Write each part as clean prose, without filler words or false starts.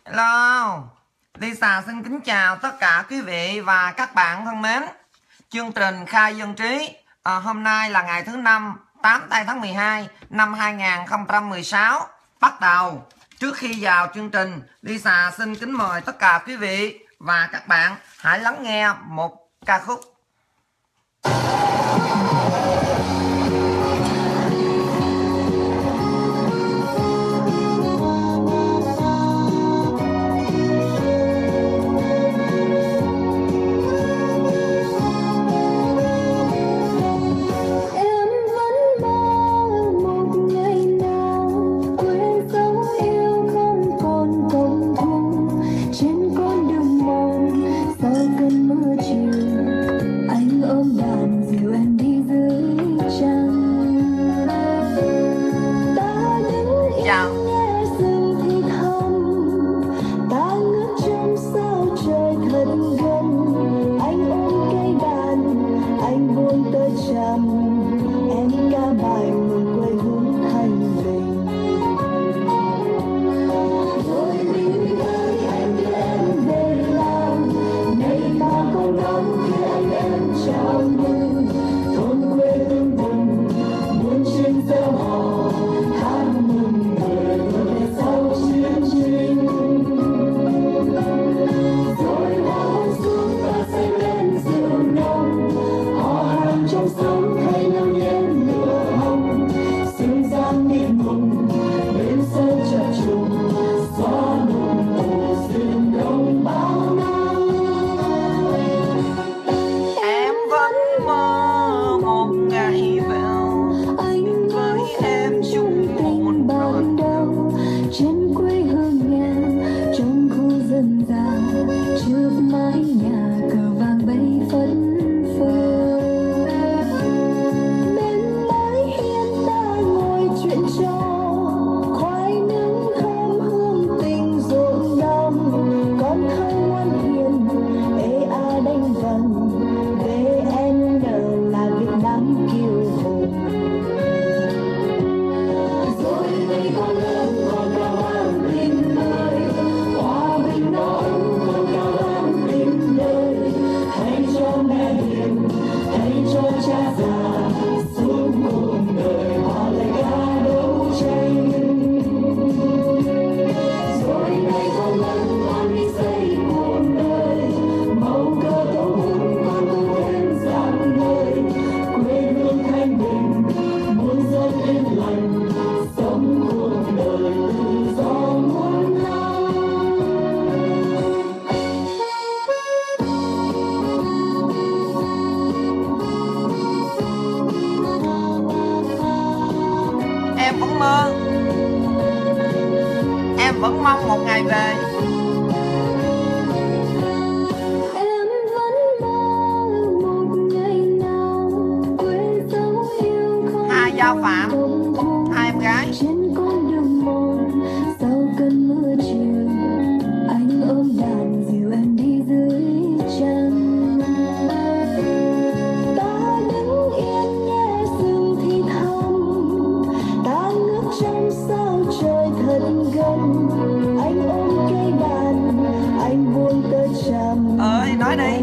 Hello, Lisa xin kính chào tất cả quý vị và các bạn thân mến. Chương trình Khai Dân Trí hôm nay là ngày thứ Năm, 8 tây tháng 12 năm 2016 bắt đầu. Trước khi vào chương trình, Lisa xin kính mời tất cả quý vị và các bạn hãy lắng nghe một ca khúc. Em vẫn mong một ngày về. Hai Giao Phạm, hai em gái. Nói đi.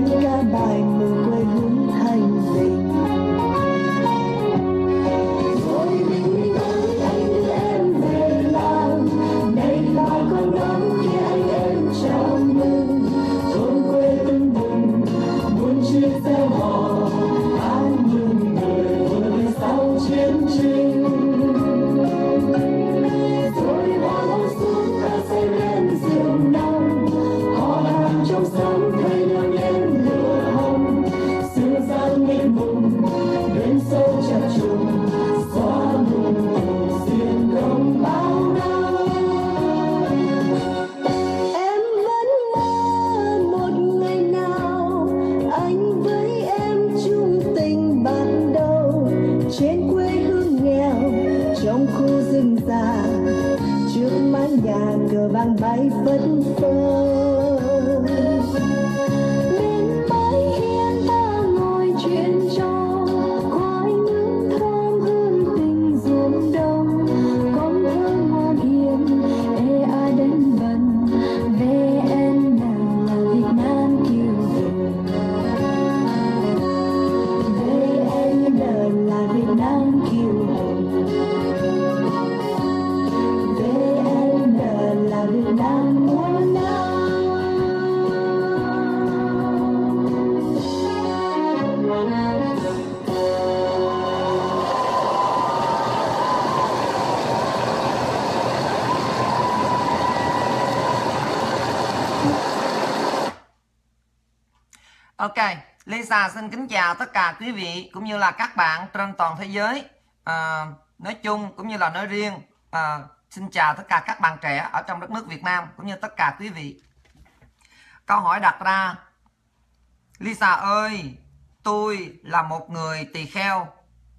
Ok, Lisa xin kính chào tất cả quý vị cũng như là các bạn trên toàn thế giới nói chung cũng như là nói riêng. Xin chào tất cả các bạn trẻ ở trong đất nước Việt Nam cũng như tất cả quý vị. Câu hỏi đặt ra: Lisa ơi, tôi là một người tỳ kheo.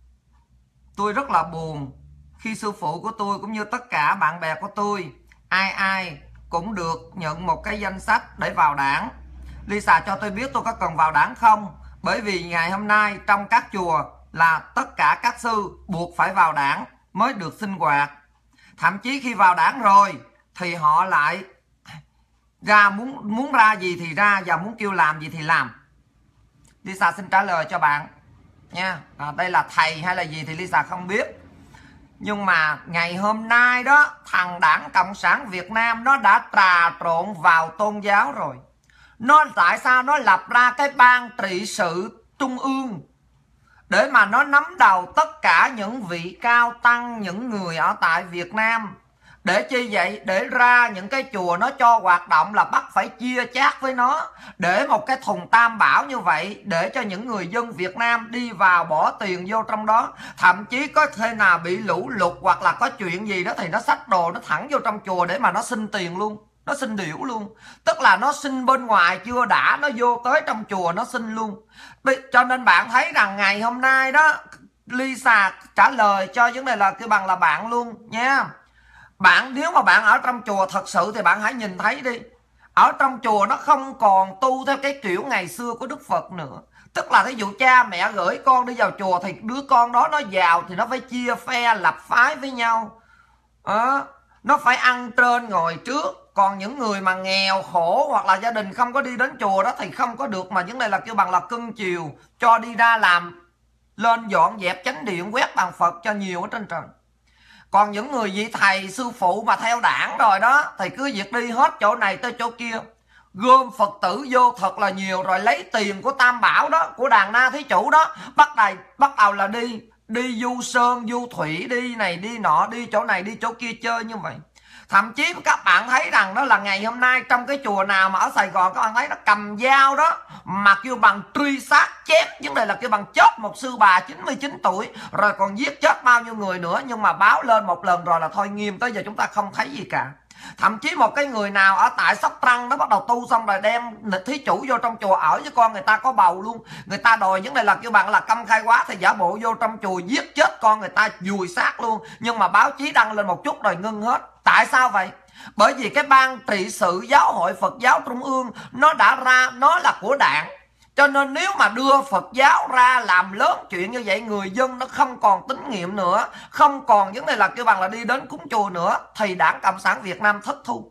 Tôi rất là buồn khi sư phụ của tôi cũng như tất cả bạn bè của tôi ai cũng được nhận một cái danh sách để vào đảng. Lisa cho tôi biết tôi có cần vào đảng không? Bởi vì ngày hôm nay trong các chùa là tất cả các sư buộc phải vào đảng mới được sinh hoạt. Thậm chí khi vào đảng rồi thì họ lại ra muốn ra gì thì ra và muốn kêu làm gì thì làm. Lisa xin trả lời cho bạn nha. Đây là thầy hay là gì thì Lisa không biết. Nhưng mà ngày hôm nay đó, thằng Đảng Cộng sản Việt Nam nó đã trà trộn vào tôn giáo rồi. Tại sao nó lập ra cái ban trị sự trung ương để mà nó nắm đầu tất cả những vị cao tăng, những người ở tại Việt Nam. Để chi vậy? Để ra những cái chùa nó cho hoạt động là bắt phải chia chác với nó. Để một cái thùng tam bảo như vậy, để cho những người dân Việt Nam đi vào bỏ tiền vô trong đó. Thậm chí có thể nào bị lũ lụt hoặc là có chuyện gì đó thì nó xách đồ nó thẳng vô trong chùa để mà nó xin tiền luôn. Nó xin điểu luôn. Tức là nó xin bên ngoài chưa đã, nó vô tới trong chùa nó xin luôn. Cho nên bạn thấy rằng ngày hôm nay đó, Lisa trả lời cho vấn đề là kêu bằng là bạn luôn nha. Bạn nếu mà bạn ở trong chùa thật sự thì bạn hãy nhìn thấy đi. Ở trong chùa nó không còn tu theo cái kiểu ngày xưa của Đức Phật nữa. Tức là thí dụ cha mẹ gửi con đi vào chùa thì đứa con đó nó vào thì nó phải chia phe lập phái với nhau. Nó phải ăn trên ngồi trước. Còn những người mà nghèo khổ hoặc là gia đình không có đi đến chùa đó thì không có được, mà vấn đề là kêu bằng là cưng chiều, cho đi ra làm, lên dọn dẹp chánh điện, quét bàn Phật cho nhiều ở trên trời. Còn những người vị thầy sư phụ mà theo đảng rồi đó thì cứ việc đi hết chỗ này tới chỗ kia, gom Phật tử vô thật là nhiều, rồi lấy tiền của Tam Bảo đó, của đàn na thí chủ đó, bắt đầu là đi du sơn du thủy, đi này đi nọ, đi chỗ này đi chỗ kia chơi như vậy. Thậm chí các bạn thấy rằng đó là ngày hôm nay trong cái chùa nào mà ở Sài Gòn các bạn thấy nó cầm dao đó mà kêu bằng truy sát chém, vấn đề là kêu bằng chết một sư bà 99 tuổi rồi còn giết chết bao nhiêu người nữa, nhưng mà báo lên một lần rồi là thôi nghiêm, tới giờ chúng ta không thấy gì cả. Thậm chí một cái người nào ở tại Sóc Trăng nó bắt đầu tu xong rồi đem thí chủ vô trong chùa ở với con người ta có bầu luôn, người ta đòi vấn đề là kêu bạn là công khai quá thì giả bộ vô trong chùa giết chết con người ta, dùi xác luôn, nhưng mà báo chí đăng lên một chút rồi ngưng hết. Tại sao vậy? Bởi vì cái ban trị sự giáo hội Phật giáo Trung ương nó đã ra, nó là của đảng. Cho nên nếu mà đưa Phật giáo ra làm lớn chuyện như vậy, người dân nó không còn tín nhiệm nữa, không còn vấn đề là kêu bằng là đi đến cúng chùa nữa, thì Đảng Cộng sản Việt Nam thất thu.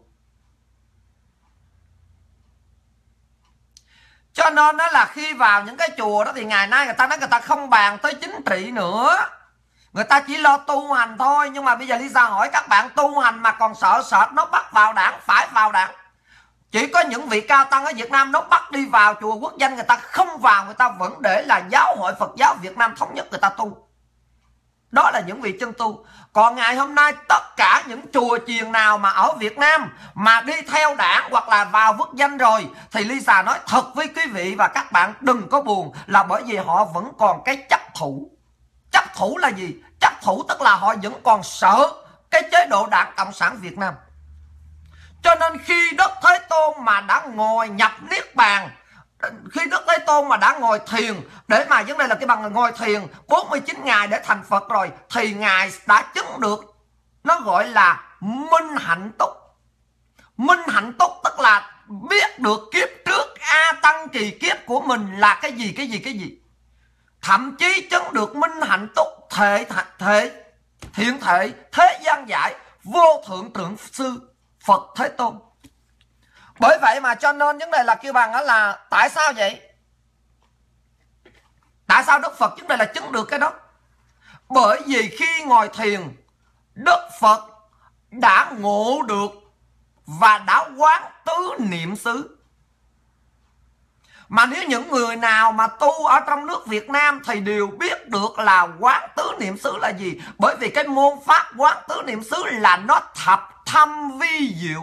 Cho nên đó là khi vào những cái chùa đó thì ngày nay người ta nói người ta không bàn tới chính trị nữa, người ta chỉ lo tu hành thôi. Nhưng mà bây giờ Lisa hỏi các bạn, tu hành mà còn sợ sệt nó bắt vào đảng, phải vào đảng. Chỉ có những vị cao tăng ở Việt Nam nó bắt đi vào chùa quốc danh người ta không vào, người ta vẫn để là giáo hội Phật giáo Việt Nam thống nhất người ta tu. Đó là những vị chân tu. Còn ngày hôm nay tất cả những chùa chiền nào mà ở Việt Nam mà đi theo đảng hoặc là vào quốc danh rồi thì Lisa nói thật với quý vị và các bạn đừng có buồn, là bởi vì họ vẫn còn cái chấp thủ. Chấp thủ là gì? Chấp thủ tức là họ vẫn còn sợ cái chế độ Đảng Cộng sản Việt Nam. Cho nên khi Đức Thế Tôn mà đã ngồi nhập Niết Bàn, khi Đức Thế Tôn mà đã ngồi thiền, để mà vấn đề là cái bằng ngồi thiền 49 ngày để thành Phật rồi, thì Ngài đã chứng được, nó gọi là minh hạnh túc. Minh hạnh túc tức là biết được kiếp trước A Tăng kỳ kiếp của mình là cái gì. Thậm chí chứng được minh hạnh túc thiện thể thế gian giải vô thượng trưởng sư Phật Thế Tôn. Bởi vậy mà cho nên vấn đề là kêu bằng đó là tại sao vậy? Tại sao Đức Phật vấn đề là chứng được cái đó? Bởi vì khi ngồi thiền, Đức Phật đã ngộ được và đã quán tứ niệm xứ. Mà nếu những người nào mà tu ở trong nước Việt Nam thì đều biết được là quán tứ niệm xứ là gì. Bởi vì cái môn pháp quán tứ niệm xứ là nó thập thâm vi diệu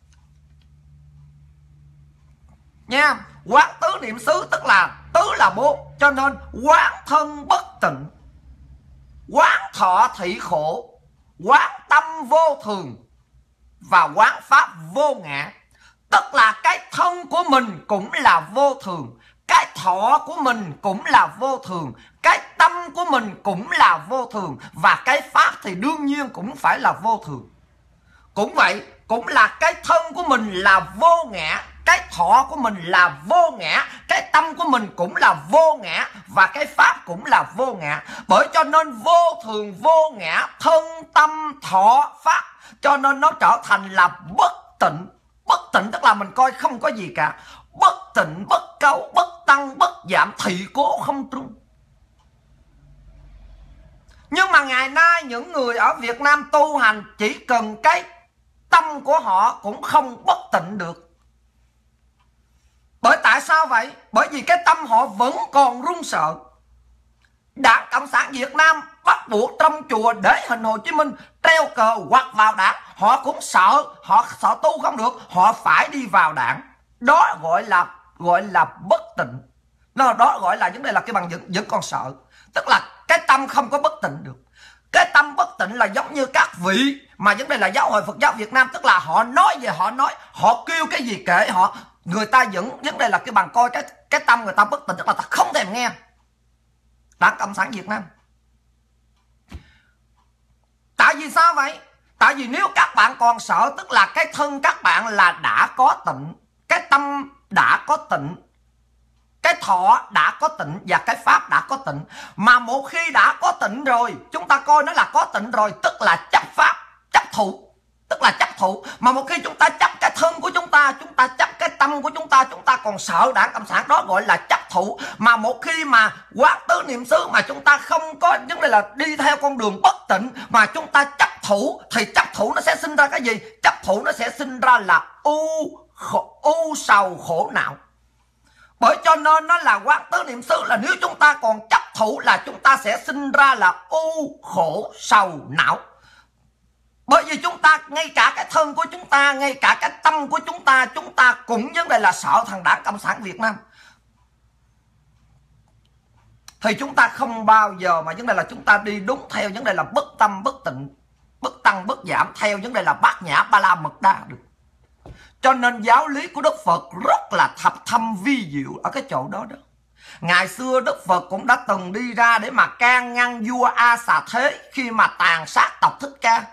nha. Quán tứ niệm xứ tức là tứ là bốn, cho nên quán thân bất tịnh, quán thọ thị khổ, quán tâm vô thường và quán pháp vô ngã. Tức là cái thân của mình cũng là vô thường, cái thọ của mình cũng là vô thường, cái tâm của mình cũng là vô thường, và cái pháp thì đương nhiên cũng phải là vô thường. Cũng vậy, cũng là cái thân của mình là vô ngã, cái thọ của mình là vô ngã, cái tâm của mình cũng là vô ngã, và cái pháp cũng là vô ngã. Bởi cho nên vô thường vô ngã, thân tâm thọ pháp, cho nên nó trở thành là bất tịnh. Bất tịnh tức là mình coi không có gì cả. Bất tịnh, bất cấu, bất tăng, bất giảm, thị cố không trung. Nhưng mà ngày nay những người ở Việt Nam tu hành chỉ cần cái tâm của họ cũng không bất tịnh được. Bởi tại sao vậy? Bởi vì cái tâm họ vẫn còn run sợ. Đảng Cộng sản Việt Nam bắt buộc trong chùa để hình Hồ Chí Minh treo cờ hoặc vào đảng, họ cũng sợ, họ sợ tu không được, họ phải đi vào đảng. Đó gọi là bất tịnh. Đó gọi là vấn đề là cái bằng vẫn còn sợ. Tức là cái tâm không có bất tịnh được. Cái tâm bất tịnh là giống như các vị mà vấn đề là giáo hội Phật giáo Việt Nam, tức là họ nói về họ nói, họ kêu cái gì kệ họ, người ta vẫn vấn đề là cái bằng coi cái tâm người ta bất tịnh, tức là ta không thèm nghe. Đảng Cộng sản Việt Nam. Tại vì sao vậy? Tại vì nếu các bạn còn sợ, tức là cái thân các bạn là đã có tịnh, cái tâm đã có tịnh, cái thọ đã có tịnh và cái pháp đã có tịnh. Mà một khi đã có tịnh rồi, chúng ta coi nó là có tịnh rồi, tức là chấp pháp, chấp thủ, tức là chấp thủ. Mà một khi chúng ta chấp cái thân của chúng ta chấp cái tâm của chúng ta còn sợ Đảng Cộng sản, đó gọi là chấp thủ. Mà một khi mà quán tứ niệm xứ mà chúng ta không có vấn đề là đi theo con đường bất tịnh, mà chúng ta chấp thủ, thì chấp thủ nó sẽ sinh ra cái gì? Chấp thủ nó sẽ sinh ra là u sầu khổ não. Bởi cho nên nó là quán tứ niệm xứ là nếu chúng ta còn chấp thủ là chúng ta sẽ sinh ra là u khổ sầu não. Bởi vì chúng ta, ngay cả cái thân của chúng ta, ngay cả cái tâm của chúng ta cũng vấn đề là sợ thằng Đảng Cộng sản Việt Nam. Thì chúng ta không bao giờ mà vấn đề là chúng ta đi đúng theo vấn đề là bất tâm, bất tịnh, bất tăng, bất giảm, theo vấn đề là bát nhã ba la mật đa được. Cho nên giáo lý của Đức Phật rất là thập thâm vi diệu ở cái chỗ đó đó. Ngày xưa Đức Phật cũng đã từng đi ra để mà can ngăn vua A Xà Thế khi mà tàn sát tộc Thích Ca.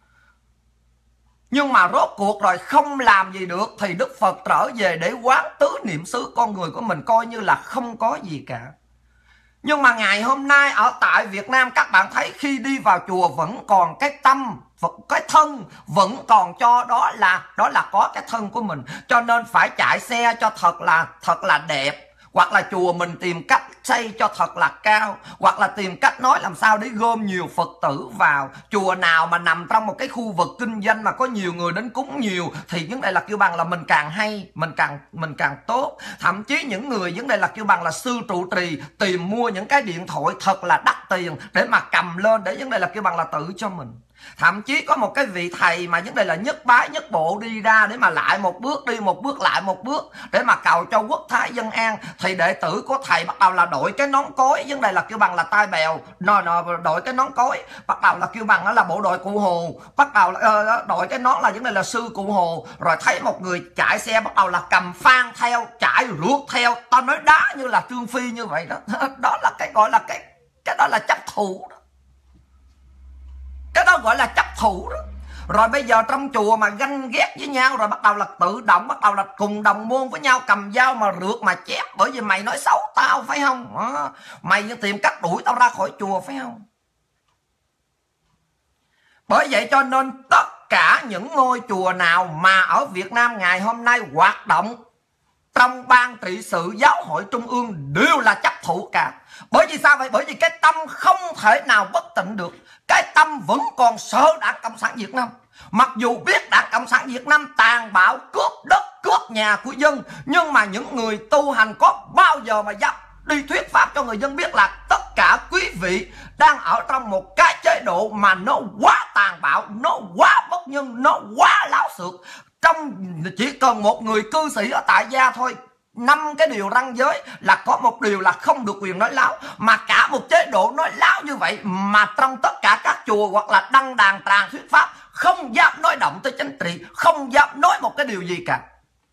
Nhưng mà rốt cuộc rồi không làm gì được, thì Đức Phật trở về để quán tứ niệm xứ, con người của mình coi như là không có gì cả. Nhưng mà ngày hôm nay ở tại Việt Nam, các bạn thấy khi đi vào chùa vẫn còn cái tâm, cái thân vẫn còn cho đó là có cái thân của mình. Cho nên phải chạy xe cho thật là đẹp, hoặc là chùa mình tìm cách xây cho thật là cao, hoặc là tìm cách nói làm sao để gom nhiều Phật tử vào. Chùa nào mà nằm trong một cái khu vực kinh doanh mà có nhiều người đến cúng nhiều thì vấn đề là kêu bằng là mình càng hay, mình càng tốt. Thậm chí những người vấn đề là kêu bằng là sư trụ trì tìm mua những cái điện thoại thật là đắt tiền để mà cầm lên để vấn đề là kêu bằng là tự cho mình. Thậm chí có một cái vị thầy mà vấn đề là nhất bái nhất bộ đi ra để mà lại một bước, đi một bước lại một bước để mà cầu cho quốc thái dân an, thì đệ tử của thầy bắt đầu là đội cái nón cối, vấn đề là kêu bằng là tai bèo, đội cái nón cối, bắt đầu là kêu bằng đó là bộ đội Cụ Hồ, bắt đầu đội cái nón là vấn đề là sư Cụ Hồ. Rồi thấy một người chạy xe bắt đầu là cầm phan theo, chạy rượt theo, tao nói đá như là Trương Phi như vậy đó. Đó là cái gọi là cái đó là chấp thủ đó. Cái đó gọi là chấp thủ đó. Rồi bây giờ trong chùa mà ganh ghét với nhau, rồi bắt đầu là tự động, bắt đầu là cùng đồng môn với nhau cầm dao mà rượt mà chém. Bởi vì mày nói xấu tao phải không? Mày tìm cách đuổi tao ra khỏi chùa phải không? Bởi vậy cho nên tất cả những ngôi chùa nào mà ở Việt Nam ngày hôm nay hoạt động trong ban trị sự giáo hội trung ương đều là chấp thủ cả. Bởi vì sao vậy? Bởi vì cái tâm không thể nào bất tịnh được. Cái tâm vẫn còn sợ Đảng Cộng sản Việt Nam. Mặc dù biết Đảng Cộng sản Việt Nam tàn bạo, cướp đất, cướp nhà của dân, nhưng mà những người tu hành có bao giờ mà dám đi thuyết pháp cho người dân biết là tất cả quý vị đang ở trong một cái chế độ mà nó quá tàn bạo, nó quá bất nhân, nó quá láo xược. Trong chỉ cần một người cư sĩ ở tại gia thôi, 5 cái điều răn giới là có một điều là không được quyền nói láo. Mà cả một chế độ nói láo như vậy mà trong tất cả các chùa hoặc là đăng đàn tràng thuyết pháp không dám nói động tới chính trị, không dám nói một cái điều gì cả.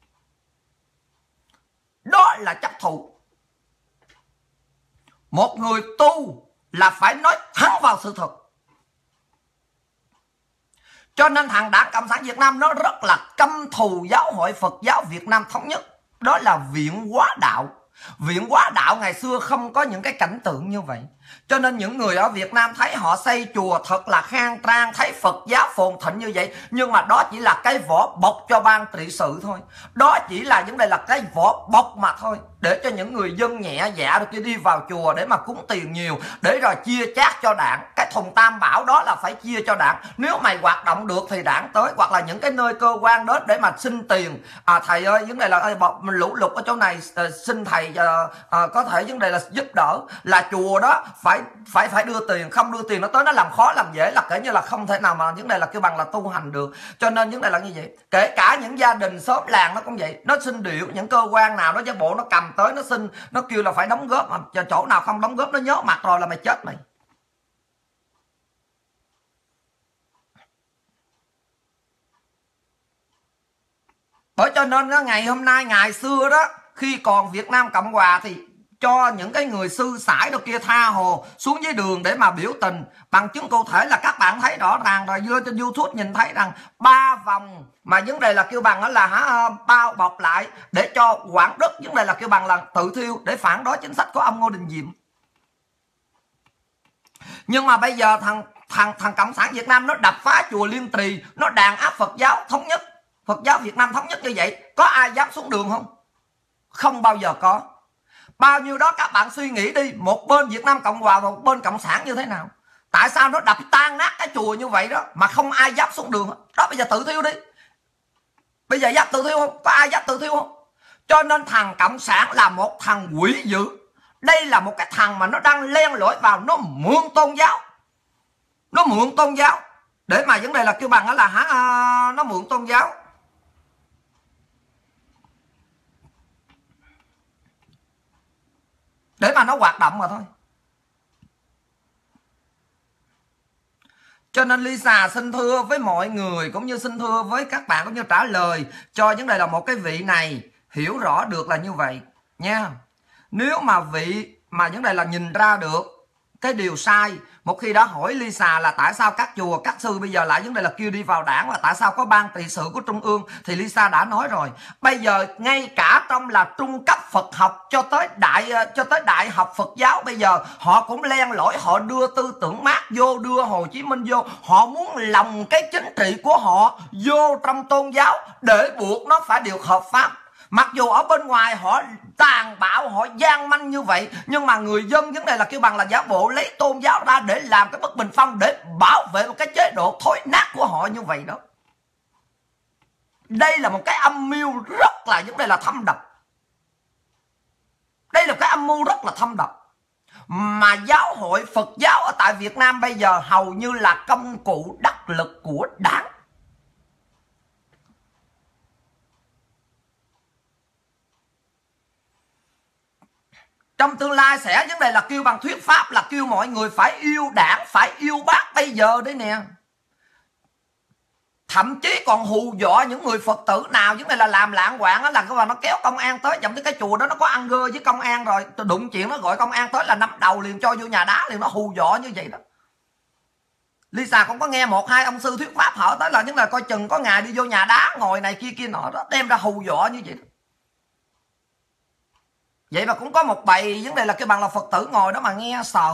Đó là chấp thù. Một người tu là phải nói thẳng vào sự thật. Cho nên thằng Đảng Cộng sản Việt Nam nó rất là căm thù giáo hội Phật giáo Việt Nam Thống Nhất. Đó là viện hóa đạo. Viện hóa đạo ngày xưa không có những cái cảnh tượng như vậy. Cho nên những người ở Việt Nam thấy họ xây chùa thật là khang trang, thấy Phật giáo phồn thịnh như vậy, nhưng mà đó chỉ là cái vỏ bọc cho ban trị sự thôi. Đó chỉ là vấn đề là cái vỏ bọc mà thôi, để cho những người dân nhẹ dạ được đi vào chùa để mà cúng tiền nhiều, để rồi chia chác cho đảng. Cái thùng tam bảo đó là phải chia cho đảng. Nếu mày hoạt động được thì đảng tới, hoặc là những cái nơi cơ quan đến để mà xin tiền. Thầy ơi, vấn đề là lũ lụt ở chỗ này, xin thầy có thể vấn đề là giúp đỡ. Là chùa đó phải đưa tiền, không đưa tiền nó tới nó làm khó làm dễ, là kể như là không thể nào mà vấn đề là kêu bằng là tu hành được. Cho nên vấn đề là như vậy. Kể cả những gia đình xóm làng nó cũng vậy, nó xin điệu, những cơ quan nào nó giả bộ nó cầm tới nó xin, nó kêu là phải đóng góp, mà chỗ nào không đóng góp nó nhớ mặt rồi là mày chết mày. Bởi cho nên đó, ngày hôm nay, ngày xưa đó, khi còn Việt Nam Cộng Hòa thì cho những cái người sư sãi đâu kia tha hồ xuống dưới đường để mà biểu tình. Bằng chứng cụ thể là các bạn thấy rõ ràng rồi, vô trên YouTube nhìn thấy rằng 3 vòng mà vấn đề là kêu bằng đó là bao bọc lại để cho Quảng Đức vấn đề là kêu bằng là tự thiêu để phản đối chính sách của ông Ngô Đình Diệm. Nhưng mà bây giờ thằng Cộng sản Việt Nam nó đập phá chùa Liên Trì, nó đàn áp Phật giáo Thống Nhất, Phật giáo Việt Nam Thống Nhất như vậy, có ai dám xuống đường không? Không bao giờ có. Bao nhiêu đó các bạn suy nghĩ đi, một bên Việt Nam Cộng Hòa và một bên Cộng sản như thế nào? Tại sao nó đập tan nát cái chùa như vậy đó mà không ai dám xuống đường? Đó, bây giờ tự thiêu đi. Bây giờ dám tự thiêu không? Có ai dám tự thiêu không? Cho nên thằng Cộng sản là một thằng quỷ dữ. Đây là một cái thằng mà nó đang len lỏi vào, nó mượn tôn giáo. Nó mượn tôn giáo để mà vấn đề là kêu bằng đó là nó mượn tôn giáo để mà nó hoạt động mà thôi. Cho nên Lisa xin thưa với mọi người, cũng như xin thưa với các bạn, cũng như trả lời cho vấn đề là một cái vị này hiểu rõ được là như vậy nha. Nếu mà vị mà vấn đề là nhìn ra được cái điều sai, một khi đó hỏi Lisa là tại sao các chùa, các sư bây giờ lại vấn đề là kêu đi vào đảng, và tại sao có ban trị sự của Trung ương, thì Lisa đã nói rồi. Bây giờ ngay cả trong là trung cấp Phật học cho tới đại học Phật giáo, bây giờ họ cũng len lỏi, họ đưa tư tưởng Mác vô, đưa Hồ Chí Minh vô, họ muốn lồng cái chính trị của họ vô trong tôn giáo để buộc nó phải được hợp pháp. Mặc dù ở bên ngoài họ tàn bạo, họ gian manh như vậy, nhưng mà người dân vấn đề là kêu bằng là giả bộ lấy tôn giáo ra để làm cái bất bình phong, để bảo vệ một cái chế độ thối nát của họ như vậy đó. Đây là một cái âm mưu rất là vấn đề là thâm độc. Đây là cái âm mưu rất là thâm độc. Mà giáo hội Phật giáo ở tại Việt Nam bây giờ hầu như là công cụ đắc lực của đảng. Trong tương lai sẽ vấn đề là kêu bằng thuyết pháp, là kêu mọi người phải yêu đảng, phải yêu bác bây giờ đấy nè. Thậm chí còn hù dọa những người Phật tử nào vấn đề là làm lạng quạng á, là nó kéo công an tới. Chậm tới cái chùa đó nó có ăn gơ với công an rồi, đụng chuyện nó gọi công an tới là nắm đầu liền, cho vô nhà đá liền, nó hù dọa như vậy đó. Lisa cũng có nghe 1-2 ông sư thuyết pháp họ tới là những là coi chừng có ngày đi vô nhà đá ngồi này kia nọ đó, đem ra hù dọa như vậy đó. Vậy mà cũng có một bầy vấn đề là cái bằng là Phật tử ngồi đó mà nghe sợ.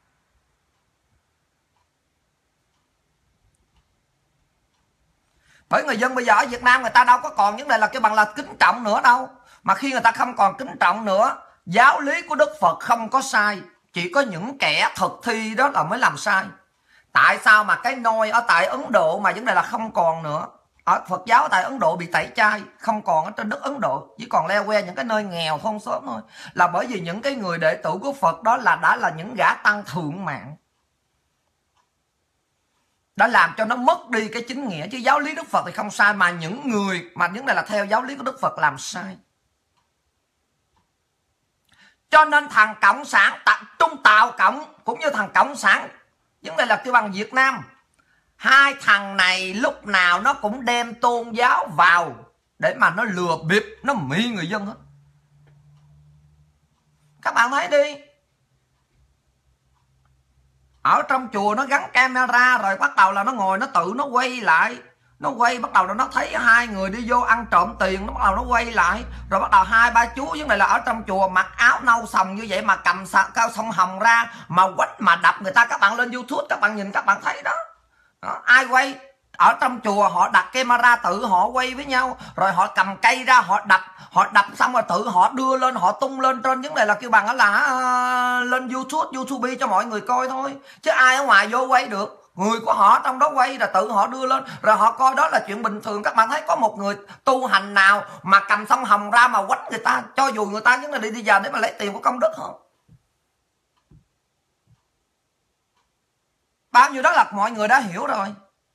Bởi người dân bây giờ ở Việt Nam người ta đâu có còn vấn đề là cái bằng là kính trọng nữa đâu. Mà khi người ta không còn kính trọng nữa, giáo lý của Đức Phật không có sai, chỉ có những kẻ thực thi đó là mới làm sai. Tại sao mà cái nôi ở tại Ấn Độ mà vấn đề là không còn nữa? Ở Phật giáo tại Ấn Độ bị tẩy chay, không còn ở trên đất Ấn Độ, chỉ còn leo que những cái nơi nghèo thôn xóm thôi. Là bởi vì những cái người đệ tử của Phật đó là đã là những gã tăng thượng mạng, đã làm cho nó mất đi cái chính nghĩa. Chứ giáo lý Đức Phật thì không sai, mà những người mà vấn đề là theo giáo lý của Đức Phật làm sai. Cho nên thằng Cộng sản Trung Tàu Cộng cũng như thằng Cộng sản vấn đề là kêu bằng Việt Nam, hai thằng này lúc nào nó cũng đem tôn giáo vào để mà nó lừa bịp, nó mị người dân hết. Các bạn thấy đi, ở trong chùa nó gắn camera rồi bắt đầu là nó ngồi nó tự nó quay lại, nó quay bắt đầu là nó thấy hai người đi vô ăn trộm tiền, nó bắt đầu nó quay lại, rồi bắt đầu hai ba chú vấn đề là ở trong chùa mặc áo nâu sòng như vậy mà cầm cao sông hồng ra mà quách mà đập người ta. Các bạn lên YouTube các bạn nhìn các bạn thấy đó, ai quay ở trong chùa họ đặt camera tự họ quay với nhau, rồi họ cầm cây ra họ đập xong rồi tự họ đưa lên, họ tung lên trên vấn đề là kêu bằng đó là lên YouTube cho mọi người coi thôi, chứ ai ở ngoài vô quay được. Người của họ trong đó quay là tự họ đưa lên rồi họ coi đó là chuyện bình thường. Các bạn thấy có một người tu hành nào mà cầm sông hồng ra mà quánh người ta, cho dù người ta vấn đề đi vào để mà lấy tiền của công đức không? Bao nhiêu đó là mọi người đã hiểu rồi.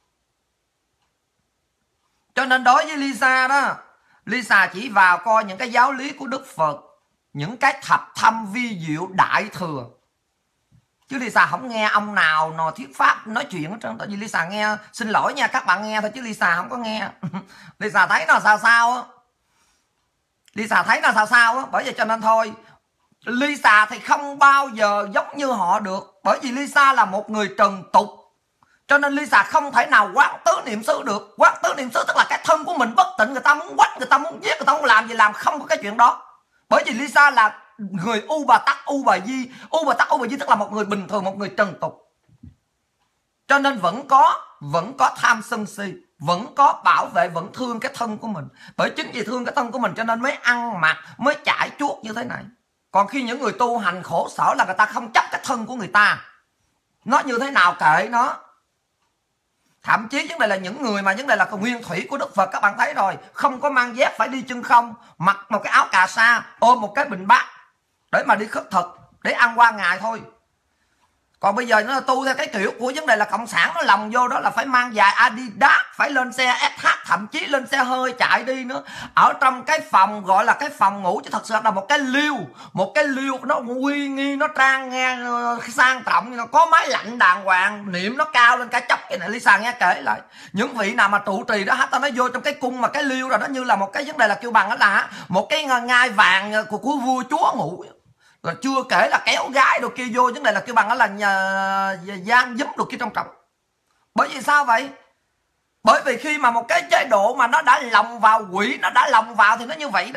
Cho nên đối với Lisa đó, Lisa chỉ vào coi những cái giáo lý của Đức Phật, những cái thập thâm vi diệu đại thừa, chứ Lisa không nghe ông nào thuyết pháp nói chuyện hết trơn. Tại vì Lisa nghe, xin lỗi nha các bạn nghe thôi chứ Lisa không có nghe. Lisa thấy nó sao á, Lisa thấy nó sao á. Bởi vậy cho nên thôi, Lisa thì không bao giờ giống như họ được, bởi vì Lisa là một người trần tục. Cho nên Lisa không thể nào quán tứ niệm xứ được. Quán tứ niệm xứ tức là cái thân của mình bất tịnh, người ta muốn quách, người ta muốn giết, người ta muốn làm gì làm, không có cái chuyện đó. Bởi vì Lisa là người U Bà Tắc U Bà Di. U Bà Tắc U Bà Di tức là một người bình thường, một người trần tục. Cho nên vẫn có tham sân si, vẫn có bảo vệ, vẫn thương cái thân của mình. Bởi chính vì thương cái thân của mình cho nên mới ăn mặc, mới chải chuốt như thế này. Còn khi những người tu hành khổ sở là người ta không chấp cái thân của người ta, nó như thế nào kệ nó. Thậm chí vấn đề là những người mà vấn đề là nguyên thủy của Đức Phật, các bạn thấy rồi, không có mang dép, phải đi chân không, mặc một cái áo cà sa, ôm một cái bình bát để mà đi khất thực, để ăn qua ngày thôi. Còn bây giờ nó tu theo cái kiểu của vấn đề là cộng sản, nó lòng vô đó là phải mang giày Adidas, phải lên xe SH, thậm chí lên xe hơi chạy đi nữa. Ở trong cái phòng gọi là cái phòng ngủ, chứ thật sự là một cái liêu nó uy nghi, nó trang nghe sang trọng, nó có máy lạnh đàng hoàng, niệm nó cao lên cả chốc. Cái này Lisa nghe kể lại những vị nào mà trụ trì đó, ta nói vô trong cái cung mà cái liêu rồi, nó như là một cái vấn đề là kêu bằng đó là một cái ngai vàng của vua chúa ngủ. Rồi chưa kể là kéo gái đồ kia vô, vấn đề là kêu bằng đó là gian dúm đồ kia trong trọng. Bởi vì sao vậy? Bởi vì khi mà một cái chế độ mà nó đã lòng vào quỷ, nó đã lòng vào thì nó như vậy đó.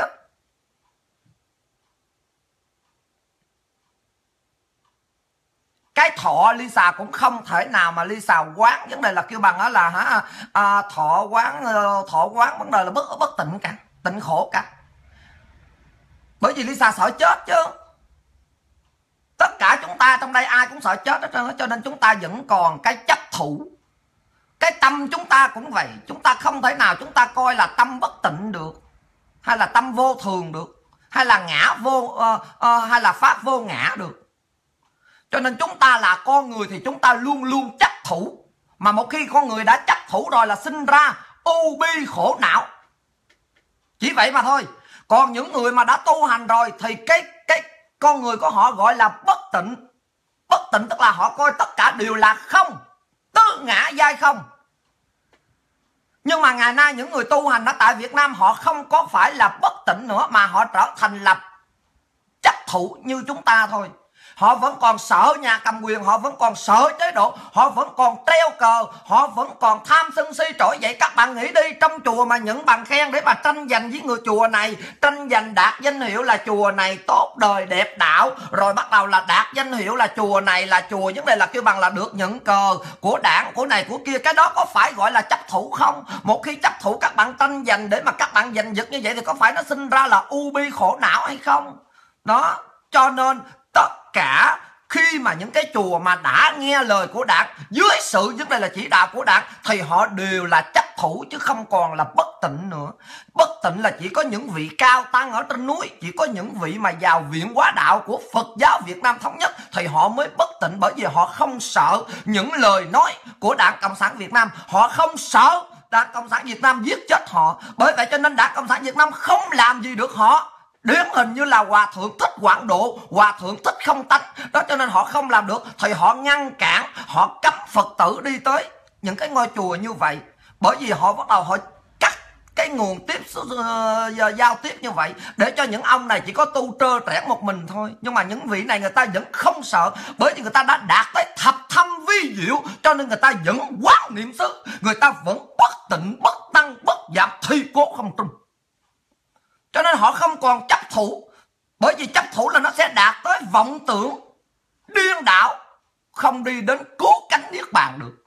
Cái thọ Lisa cũng không thể nào mà Lisa quán vấn đề là kêu bằng đó là thọ quán vấn đề là bất tịnh cả, tịnh khổ cả. Bởi vì Lisa sợ chết chứ. Tất cả chúng ta trong đây ai cũng sợ chết hết trơn, cho nên chúng ta vẫn còn cái chấp thủ. Cái tâm chúng ta cũng vậy, chúng ta không thể nào chúng ta coi là tâm bất tịnh được, hay là tâm vô thường được, hay là ngã vô hay là pháp vô ngã được. Cho nên chúng ta là con người thì chúng ta luôn luôn chấp thủ. Mà một khi con người đã chấp thủ rồi là sinh ra u bi khổ não. Chỉ vậy mà thôi. Còn những người mà đã tu hành rồi thì cái con người của họ gọi là bất tịnh. Bất tịnh tức là họ coi tất cả đều là không, tứ ngã giai không. Nhưng mà ngày nay những người tu hành ở tại Việt Nam họ không có phải là bất tịnh nữa, mà họ trở thành là chấp thủ như chúng ta thôi. Họ vẫn còn sợ nhà cầm quyền, họ vẫn còn sợ chế độ, họ vẫn còn treo cờ, họ vẫn còn tham sân si trỗi dậy. Các bạn nghĩ đi, trong chùa mà những bằng khen để mà tranh giành với người chùa này, tranh giành đạt danh hiệu là chùa này tốt đời đẹp đạo, rồi bắt đầu là đạt danh hiệu là chùa này là chùa vấn đề là kêu bằng là được nhận cờ của đảng, của này của kia. Cái đó có phải gọi là chấp thủ không? Một khi chấp thủ các bạn tranh giành để mà các bạn giành giật như vậy thì có phải nó sinh ra là u bi khổ não hay không? Đó, cho nên tất cả khi mà những cái chùa mà đã nghe lời của Đảng, dưới sự vấn đề là chỉ đạo của Đảng, thì họ đều là chấp thủ chứ không còn là bất tịnh nữa. Bất tịnh là chỉ có những vị cao tăng ở trên núi, chỉ có những vị mà vào viện hóa đạo của Phật giáo Việt Nam Thống Nhất thì họ mới bất tịnh, bởi vì họ không sợ những lời nói của Đảng Cộng sản Việt Nam, họ không sợ Đảng Cộng sản Việt Nam giết chết họ. Bởi vậy cho nên Đảng Cộng sản Việt Nam không làm gì được họ. Điển hình như là Hòa Thượng Thích Quảng Độ, Hòa Thượng Thích Không Tánh đó, cho nên họ không làm được thì họ ngăn cản, họ cấm Phật tử đi tới những cái ngôi chùa như vậy. Bởi vì họ bắt đầu họ cắt cái nguồn giao tiếp như vậy, để cho những ông này chỉ có tu trơ trẽn một mình thôi. Nhưng mà những vị này người ta vẫn không sợ, bởi vì người ta đã đạt tới thập thâm vi diệu, cho nên người ta vẫn quán niệm xứ, người ta vẫn bất tịnh, bất tăng, bất giảm, thi cố không trung. Cho nên họ không còn chấp thủ, bởi vì chấp thủ là nó sẽ đạt tới vọng tưởng điên đảo, không đi đến cứu cánh niết bàn được.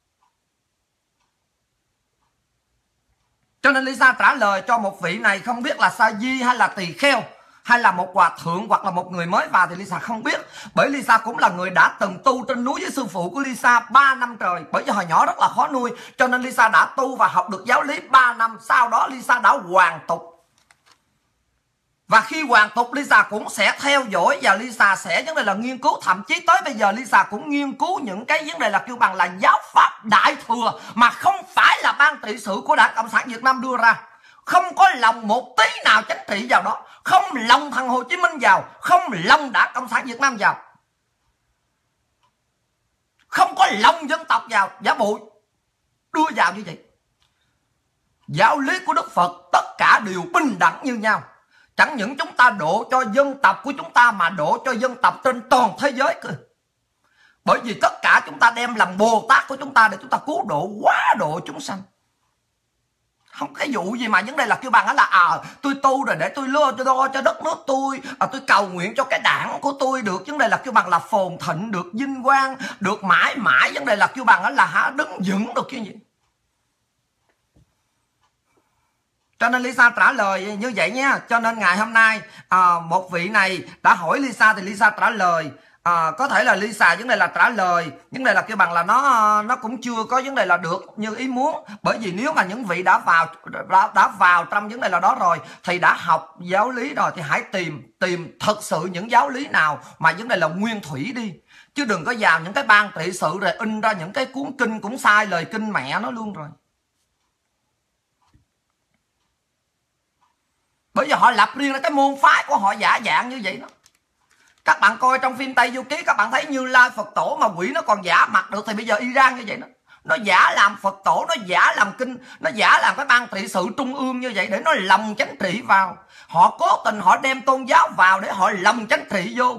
Cho nên Lisa trả lời cho một vị này, không biết là sa di hay là tỳ kheo hay là một hòa thượng hoặc là một người mới vào thì Lisa không biết. Bởi Lisa cũng là người đã từng tu trên núi với sư phụ của Lisa 3 năm trời. Bởi vì hồi nhỏ rất là khó nuôi, cho nên Lisa đã tu và học được giáo lý 3 năm. Sau đó Lisa đã hoàn tục. Và khi hoàn tục Lisa cũng sẽ theo dõi và Lisa sẽ vấn đề là nghiên cứu. Thậm chí tới bây giờ Lisa cũng nghiên cứu những cái vấn đề là kêu bằng là giáo pháp đại thừa, mà không phải là ban trị sự của Đảng Cộng sản Việt Nam đưa ra. Không có lòng một tí nào chính trị vào đó, không lòng thằng Hồ Chí Minh vào, không lòng Đảng Cộng sản Việt Nam vào, không có lòng dân tộc vào, giả bụi đưa vào như vậy. Giáo lý của Đức Phật tất cả đều bình đẳng như nhau. Chẳng những chúng ta độ cho dân tộc của chúng ta mà độ cho dân tộc trên toàn thế giới cơ. Bởi vì tất cả chúng ta đem làm Bồ Tát của chúng ta để chúng ta cứu độ, quá độ chúng sanh. Không cái vụ gì mà vấn đề là kêu bằng là tôi tu rồi để tôi lo cho đất nước tôi cầu nguyện cho cái đảng của tôi được vấn đề là kêu bằng là phồn thịnh, được vinh quang, được mãi mãi, vấn đề là kêu bằng là đứng vững được cái gì. Cho nên Lisa trả lời như vậy nha. Cho nên ngày hôm nay một vị này đã hỏi Lisa thì Lisa trả lời. Có thể là Lisa vấn đề là trả lời, vấn đề là kêu bằng là nó cũng chưa có vấn đề là được như ý muốn. Bởi vì nếu mà những vị đã vào trong vấn đề là đó rồi thì đã học giáo lý rồi thì hãy tìm thật sự những giáo lý nào mà vấn đề là nguyên thủy đi, chứ đừng có vào những cái ban trị sự rồi in ra những cái cuốn kinh cũng sai lời kinh mẹ nó luôn rồi. Bởi vì họ lập riêng ra cái môn phái của họ giả dạng như vậy đó. Các bạn coi trong phim Tây Du Ký, các bạn thấy Như Lai Phật Tổ mà quỷ nó còn giả mặt được, thì bây giờ Iran như vậy đó. Nó giả làm Phật Tổ, nó giả làm kinh, nó giả làm cái ban trị sự trung ương như vậy để nó lồng chánh trị vào. Họ cố tình họ đem tôn giáo vào để họ lồng chánh trị vô.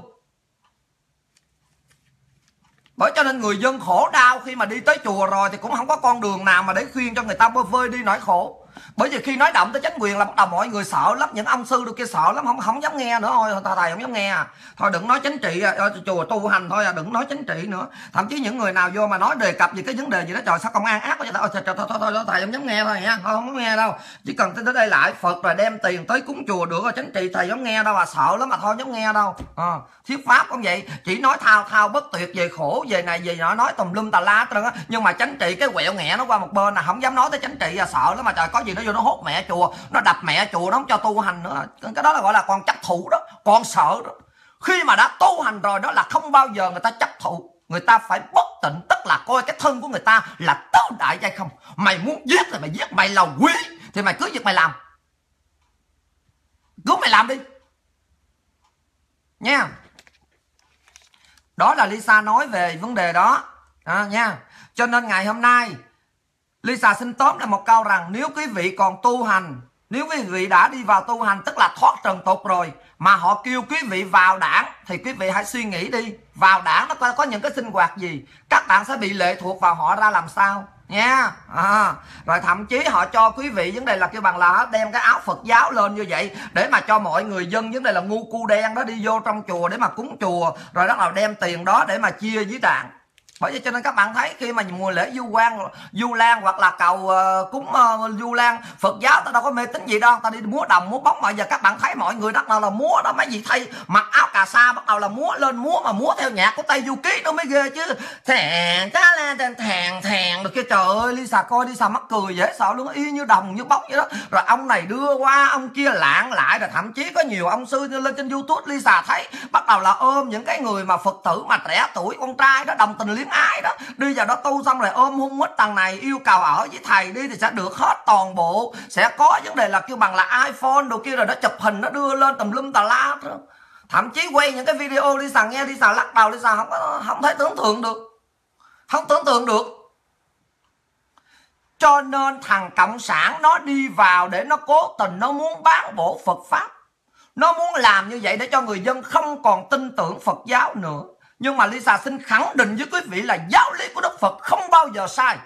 Bởi cho nên người dân khổ đau khi mà đi tới chùa rồi thì cũng không có con đường nào mà để khuyên cho người ta vơi đi nỗi khổ. Bởi vì khi nói động tới chính quyền là bắt đầu mọi người sợ lắm, những ông sư được kia sợ lắm, không dám nghe nữa. Thôi thầy không dám nghe thôi đừng nói chính trị, chùa tu hành thôi đừng nói chính trị nữa. Thậm chí những người nào vô mà nói đề cập về cái vấn đề gì đó, trời sao công an ác quá vậy, thôi thầy không dám nghe thôi nha, thôi không có nghe đâu. Chỉ cần tới đây lại Phật rồi đem tiền tới cúng chùa được rồi, chính trị thầy dám nghe đâu, mà sợ lắm mà thôi dám nghe đâu. Thuyết pháp cũng vậy, chỉ nói thao bất tuyệt về khổ về này về nọ, nói tùm lum tà la hết. Nhưng mà chính trị cái quẹo nghẹ nó qua một bên là không dám nói tới chính trị, sợ lắm mà trời, có gì nó vô nó hốt mẹ chùa, nó đập mẹ chùa, nó không cho tu hành nữa. Cái đó là gọi là còn chấp thụ đó, còn sợ đó. Khi mà đã tu hành rồi đó là không bao giờ người ta chấp thụ, người ta phải bất tịnh, tức là coi cái thân của người ta là tứ đại giai không. Mày muốn giết thì mày giết, mày là quý thì mày cứ việc mày làm, cứ mày làm đi nha. Đó là Lisa nói về vấn đề đó nha. Cho nên ngày hôm nay Lisa xin tóm lại một câu rằng nếu quý vị còn tu hành, nếu quý vị đã đi vào tu hành tức là thoát trần tục rồi, mà họ kêu quý vị vào đảng thì quý vị hãy suy nghĩ đi, vào đảng nó có những cái sinh hoạt gì, các bạn sẽ bị lệ thuộc vào họ ra làm sao nha. Rồi thậm chí họ cho quý vị vấn đề là kêu bằng là đem cái áo Phật giáo lên như vậy để mà cho mọi người dân vấn đề là ngu cu đen đó đi vô trong chùa để mà cúng chùa, rồi bắt đầu đem tiền đó để mà chia với đảng. Bởi vậy cho nên các bạn thấy khi mà mùa lễ du lan hoặc là cầu cúng du lan, Phật giáo ta đâu có mê tín gì đâu, ta đi múa đồng múa bóng mà giờ các bạn thấy mọi người bắt đầu là múa đó, mấy gì thay mặc áo cà sa bắt đầu là múa lên múa, mà múa theo nhạc của Tây Du Ký nó mới ghê chứ. Thèn cá lên thèn được kia, trời ơi Lisa coi Lisa mắc cười dễ sợ luôn, y như đồng như bóng vậy đó. Rồi ông này đưa qua ông kia lạng lại, rồi thậm chí có nhiều ông sư lên trên YouTube Lisa thấy bắt đầu là ôm những cái người mà Phật tử mà trẻ tuổi con trai đó, đồng tình luyến ái đó, đi vào đó tu xong rồi ôm hung hết thằng này, yêu cầu ở với thầy đi thì sẽ được hết toàn bộ, sẽ có vấn đề là kêu bằng là iPhone đồ kia, rồi nó chụp hình nó đưa lên tùm lum tà la đó. Thậm chí quay những cái video Lisa nghe Lisa lắc đầu, Lisa không thấy tưởng tượng được, không tưởng tượng được. Cho nên thằng cộng sản nó đi vào để nó cố tình nó muốn bán bộ Phật pháp, nó muốn làm như vậy để cho người dân không còn tin tưởng Phật giáo nữa. Nhưng mà Lisa xin khẳng định với quý vị là giáo lý của Đức Phật không bao giờ sai.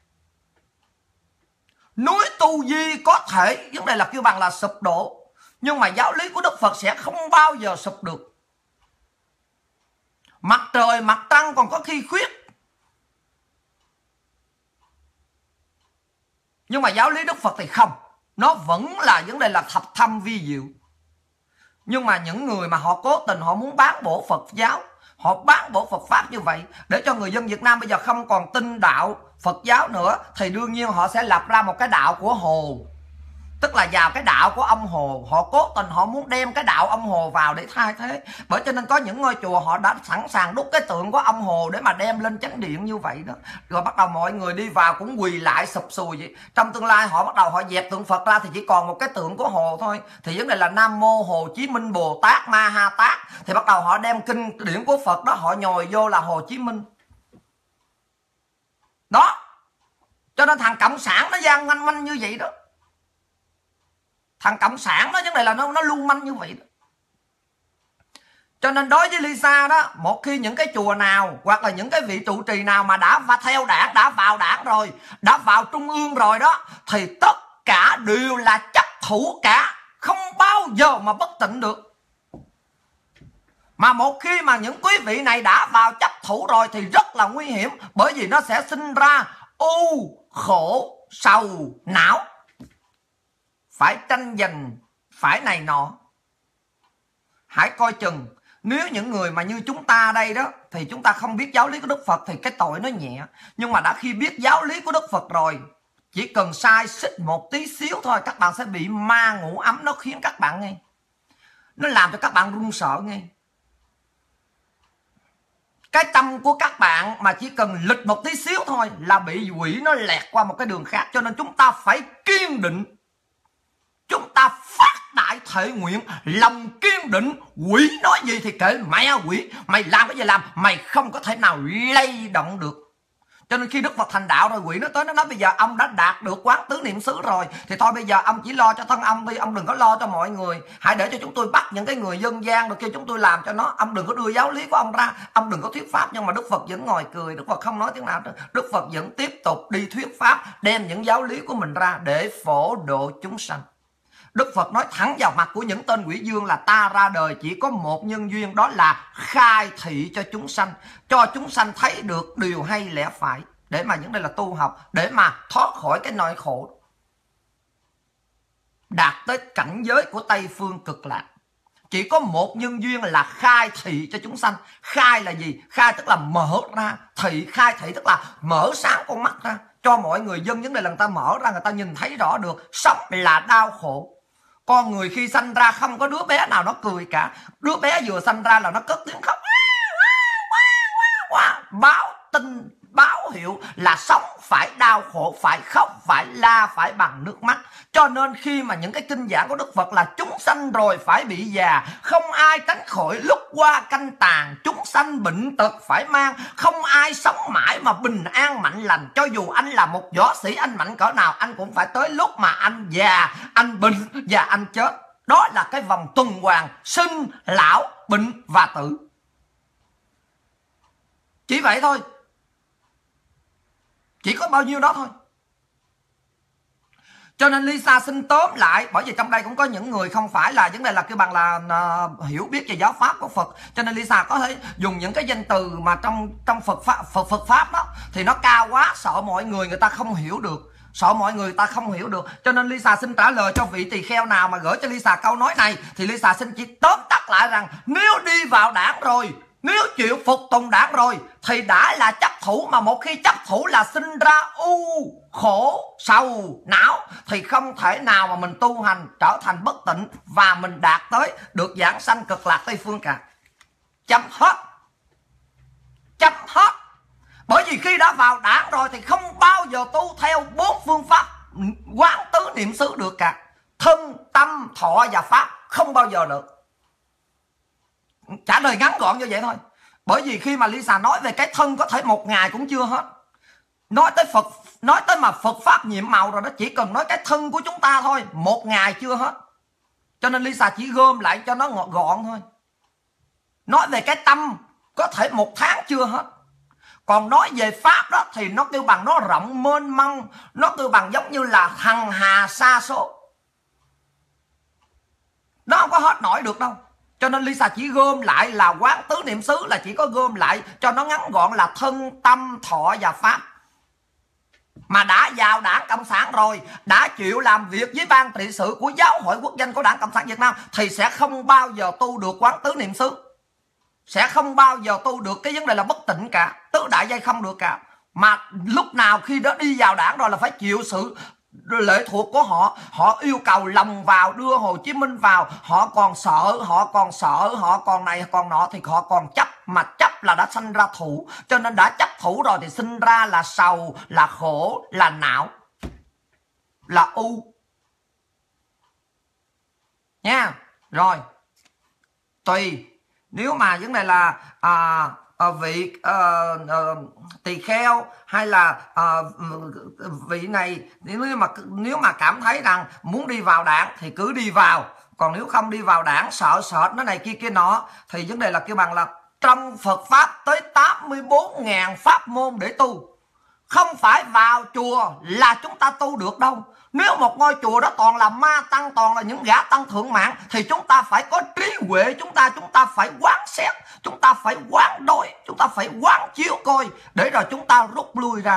Núi Tu Di có thể vấn đề là kêu bằng là sụp đổ, nhưng mà giáo lý của Đức Phật sẽ không bao giờ sụp được. Mặt trời mặt trăng còn có khi khuyết, nhưng mà giáo lý Đức Phật thì không, nó vẫn là vấn đề là thập thâm vi diệu. Nhưng mà những người mà họ cố tình họ muốn bán bộ Phật giáo, họ bán bộ Phật pháp như vậy để cho người dân Việt Nam bây giờ không còn tin đạo Phật giáo nữa, thì đương nhiên họ sẽ lập ra một cái đạo của Hồ, tức là vào cái đạo của ông Hồ. Họ cố tình họ muốn đem cái đạo ông Hồ vào để thay thế. Bởi cho nên có những ngôi chùa họ đã sẵn sàng đúc cái tượng của ông Hồ để mà đem lên chánh điện như vậy đó. Rồi bắt đầu mọi người đi vào cũng quỳ lại sụp sùi vậy. Trong tương lai họ bắt đầu họ dẹp tượng Phật ra thì chỉ còn một cái tượng của Hồ thôi. Thì vấn đề là Nam Mô Hồ Chí Minh Bồ Tát Ma Ha Tát. Thì bắt đầu họ đem kinh điển của Phật đó họ nhồi vô là Hồ Chí Minh. Đó. Cho nên thằng cộng sản nó gian manh manh như vậy đó. Thằng cộng sản đó vấn đề là nó lưu manh như vậy đó. Cho nên đối với Lisa đó, một khi những cái chùa nào hoặc là những cái vị trụ trì nào mà đã theo đảng, đã vào đảng rồi, đã vào trung ương rồi đó, thì tất cả đều là chấp thủ cả, không bao giờ mà bất tịnh được. Mà một khi mà những quý vị này đã vào chấp thủ rồi thì rất là nguy hiểm, bởi vì nó sẽ sinh ra u khổ sầu não, phải tranh giành, phải này nọ. Hãy coi chừng, nếu những người mà như chúng ta đây đó thì chúng ta không biết giáo lý của Đức Phật thì cái tội nó nhẹ. Nhưng mà đã khi biết giáo lý của Đức Phật rồi, chỉ cần sai xích một tí xíu thôi, các bạn sẽ bị ma ngủ ấm, nó khiến các bạn nghe, nó làm cho các bạn run sợ nghe. Cái tâm của các bạn mà chỉ cần lệch một tí xíu thôi là bị quỷ nó lẹt qua một cái đường khác. Cho nên chúng ta phải kiên định, chúng ta phát đại thệ nguyện, lòng kiên định. Quỷ nói gì thì kệ mẹ quỷ, mày làm cái gì làm, mày không có thể nào lay động được. Cho nên khi Đức Phật thành đạo rồi, quỷ nó tới nó nói bây giờ ông đã đạt được quán tứ niệm xứ rồi thì thôi bây giờ ông chỉ lo cho thân ông đi, ông đừng có lo cho mọi người. Hãy để cho chúng tôi bắt những cái người dân gian rồi kêu chúng tôi làm cho nó, ông đừng có đưa giáo lý của ông ra, ông đừng có thuyết pháp. Nhưng mà Đức Phật vẫn ngồi cười, Đức Phật không nói tiếng nào nữa. Đức Phật vẫn tiếp tục đi thuyết pháp, đem những giáo lý của mình ra để phổ độ chúng sanh. Đức Phật nói thẳng vào mặt của những tên quỷ dương là ta ra đời chỉ có một nhân duyên, đó là khai thị cho chúng sanh, cho chúng sanh thấy được điều hay lẽ phải, để mà những đây là tu học, để mà thoát khỏi cái nỗi khổ, đạt tới cảnh giới của Tây Phương Cực Lạc. Chỉ có một nhân duyên là khai thị cho chúng sanh. Khai là gì? Khai tức là mở ra, thị, khai thị tức là mở sáng con mắt ra, cho mọi người dân những đây là người ta mở ra, người ta nhìn thấy rõ được sống là đau khổ. Con người khi sanh ra không có đứa bé nào nó cười cả. Đứa bé vừa sanh ra là nó cất tiếng khóc, báo hiệu là sống phải đau khổ, phải khóc, phải la, phải bằng nước mắt. Cho nên khi mà những cái kinh giảng của Đức Phật là chúng sanh rồi phải bị già, không ai tránh khỏi lúc qua canh tàn, chúng sanh bệnh tật phải mang, không ai sống mãi mà bình an mạnh lành. Cho dù anh là một võ sĩ, anh mạnh cỡ nào, anh cũng phải tới lúc mà anh già, anh bệnh và anh chết. Đó là cái vòng tuần hoàn sinh, lão, bệnh và tử. Chỉ vậy thôi, chỉ có bao nhiêu đó thôi. Cho nên Lisa xin tóm lại, bởi vì trong đây cũng có những người không phải là vấn đề là kêu bằng là hiểu biết về giáo pháp của Phật, cho nên Lisa có thể dùng những cái danh từ mà trong Phật pháp đó thì nó cao quá, sợ mọi người ta không hiểu được, không hiểu được. Cho nên Lisa xin trả lời cho vị tỳ kheo nào mà gửi cho Lisa câu nói này, thì Lisa xin chỉ tóm tắt lại rằng nếu đi vào đảng rồi, nếu chịu phục tùng đảng rồi thì đã là chấp thủ, mà một khi chấp thủ là sinh ra u khổ sầu não, thì không thể nào mà mình tu hành trở thành bất tịnh và mình đạt tới được giảng sanh cực lạc Tây Phương cả. Chấm hết. Bởi vì khi đã vào đảng rồi thì không bao giờ tu theo 4 phương pháp quán tứ niệm xứ được cả. Thân, tâm, thọ và pháp không bao giờ được. Trả lời ngắn gọn như vậy thôi. Bởi vì khi mà Lisa nói về cái thân có thể một ngày cũng chưa hết. Nói tới mà Phật pháp nhiệm màu rồi đó, chỉ cần nói cái thân của chúng ta thôi, một ngày chưa hết. Cho nên Lisa chỉ gom lại cho nó gọn thôi. Nói về cái tâm có thể 1 tháng chưa hết. Còn nói về pháp đó thì nó kêu bằng nó rộng mênh mông, nó kêu bằng giống như là hằng hà sa số, nó không có hết nổi được đâu. Cho nên Lisa chỉ gom lại là quán tứ niệm xứ, là chỉ có gom lại cho nó ngắn gọn là thân, tâm, thọ và pháp. Mà đã vào đảng Cộng sản rồi, đã chịu làm việc với ban trị sự của Giáo hội Quốc danh của Đảng Cộng sản Việt Nam, thì sẽ không bao giờ tu được quán tứ niệm xứ, sẽ không bao giờ tu được cái vấn đề là bất tịnh cả, tứ đại giai không được cả. Mà lúc nào khi đó đi vào đảng rồi là phải chịu sự lệ thuộc của họ. Họ yêu cầu lòng vào, đưa Hồ Chí Minh vào, họ còn sợ, họ còn này còn nọ, thì họ còn chấp. Mà chấp là đã sinh ra thủ, cho nên đã chấp thủ rồi thì sinh ra là sầu, là khổ, là não, là u nha. Rồi tùy, nếu mà vấn đề là vị tỳ kheo hay là vị này, nếu mà cảm thấy rằng muốn đi vào đảng thì cứ đi vào. Còn nếu không đi vào đảng, sợ nó này kia nọ, thì vấn đề là kêu bằng là trong Phật pháp tới 84.000 pháp môn để tu. Không phải vào chùa là chúng ta tu được đâu. Nếu một ngôi chùa đó toàn là ma tăng, toàn là những gã tăng thượng mạng, thì chúng ta phải có trí huệ, chúng ta phải quán xét, chúng ta phải quán đối, chúng ta phải quán chiếu coi, để rồi chúng ta rút lui ra.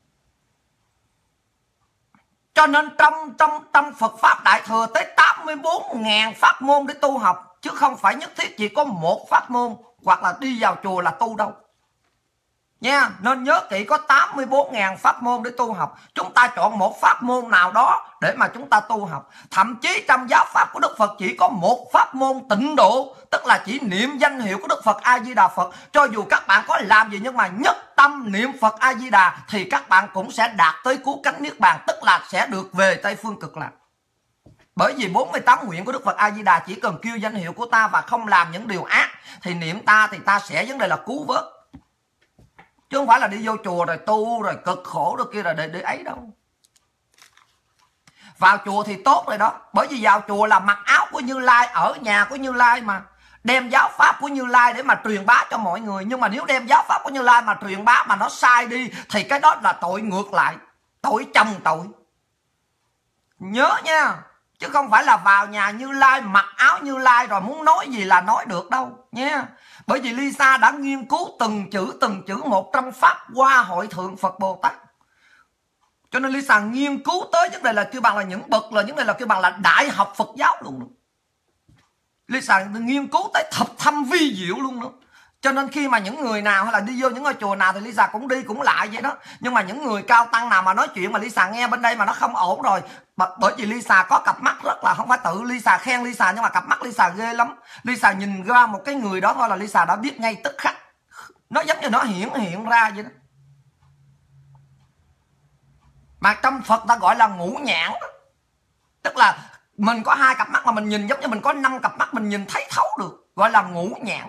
Cho nên trong Phật pháp Đại Thừa tới 84.000 pháp môn để tu học, chứ không phải nhất thiết chỉ có một pháp môn hoặc là đi vào chùa là tu đâu nha. Nên nhớ kỹ, có 84.000 pháp môn để tu học. Chúng ta chọn một pháp môn nào đó để mà chúng ta tu học. Thậm chí trong giáo pháp của Đức Phật chỉ có một pháp môn tịnh độ, tức là chỉ niệm danh hiệu của Đức Phật A Di Đà Phật. Cho dù các bạn có làm gì nhưng mà nhất tâm niệm Phật A Di Đà thì các bạn cũng sẽ đạt tới cứu cánh niết bàn, tức là sẽ được về Tây Phương Cực Lạc. Bởi vì 48 nguyện của Đức Phật A Di Đà chỉ cần kêu danh hiệu của ta và không làm những điều ác thì niệm ta, thì ta sẽ vấn đề là cứu vớt, chứ không phải là đi vô chùa rồi tu rồi cực khổ rồi kia rồi để ấy đâu. Vào chùa thì tốt rồi đó, bởi vì vào chùa là mặc áo của Như Lai, ở nhà của Như Lai, mà đem giáo pháp của Như Lai để mà truyền bá cho mọi người. Nhưng mà nếu đem giáo pháp của Như Lai mà truyền bá mà nó sai đi thì cái đó là tội ngược lại, tội chồng tội. Nhớ nha, chứ không phải là vào nhà Như Lai, mặc áo Như Lai rồi muốn nói gì là nói được đâu nha. Bởi vì Lisa đã nghiên cứu từng chữ một trong Pháp Hoa Hội Thượng Phật Bồ Tát. Cho nên Lisa nghiên cứu tới vấn đề là kêu bằng là những bậc, là vấn đề là kêu bằng là đại học Phật giáo luôn. Lisa nghiên cứu tới thập thâm vi diệu luôn nữa. Cho nên khi mà những người nào hay là đi vô những ngôi chùa nào thì Lisa cũng đi cũng lại vậy đó. Nhưng mà những người cao tăng nào mà nói chuyện mà Lisa nghe bên đây mà nó không ổn rồi, bởi vì Lisa có cặp mắt rất là, không phải tự Lisa khen Lisa, nhưng mà cặp mắt Lisa ghê lắm. Lisa nhìn ra một cái người đó thôi là Lisa đã biết ngay tức khắc. Nó giống như nó hiện ra vậy đó. Mà trong Phật ta gọi là ngũ nhãn đó. Tức là mình có 2 cặp mắt mà mình nhìn giống như mình có 5 cặp mắt, mình nhìn thấy thấu được, gọi là ngũ nhãn.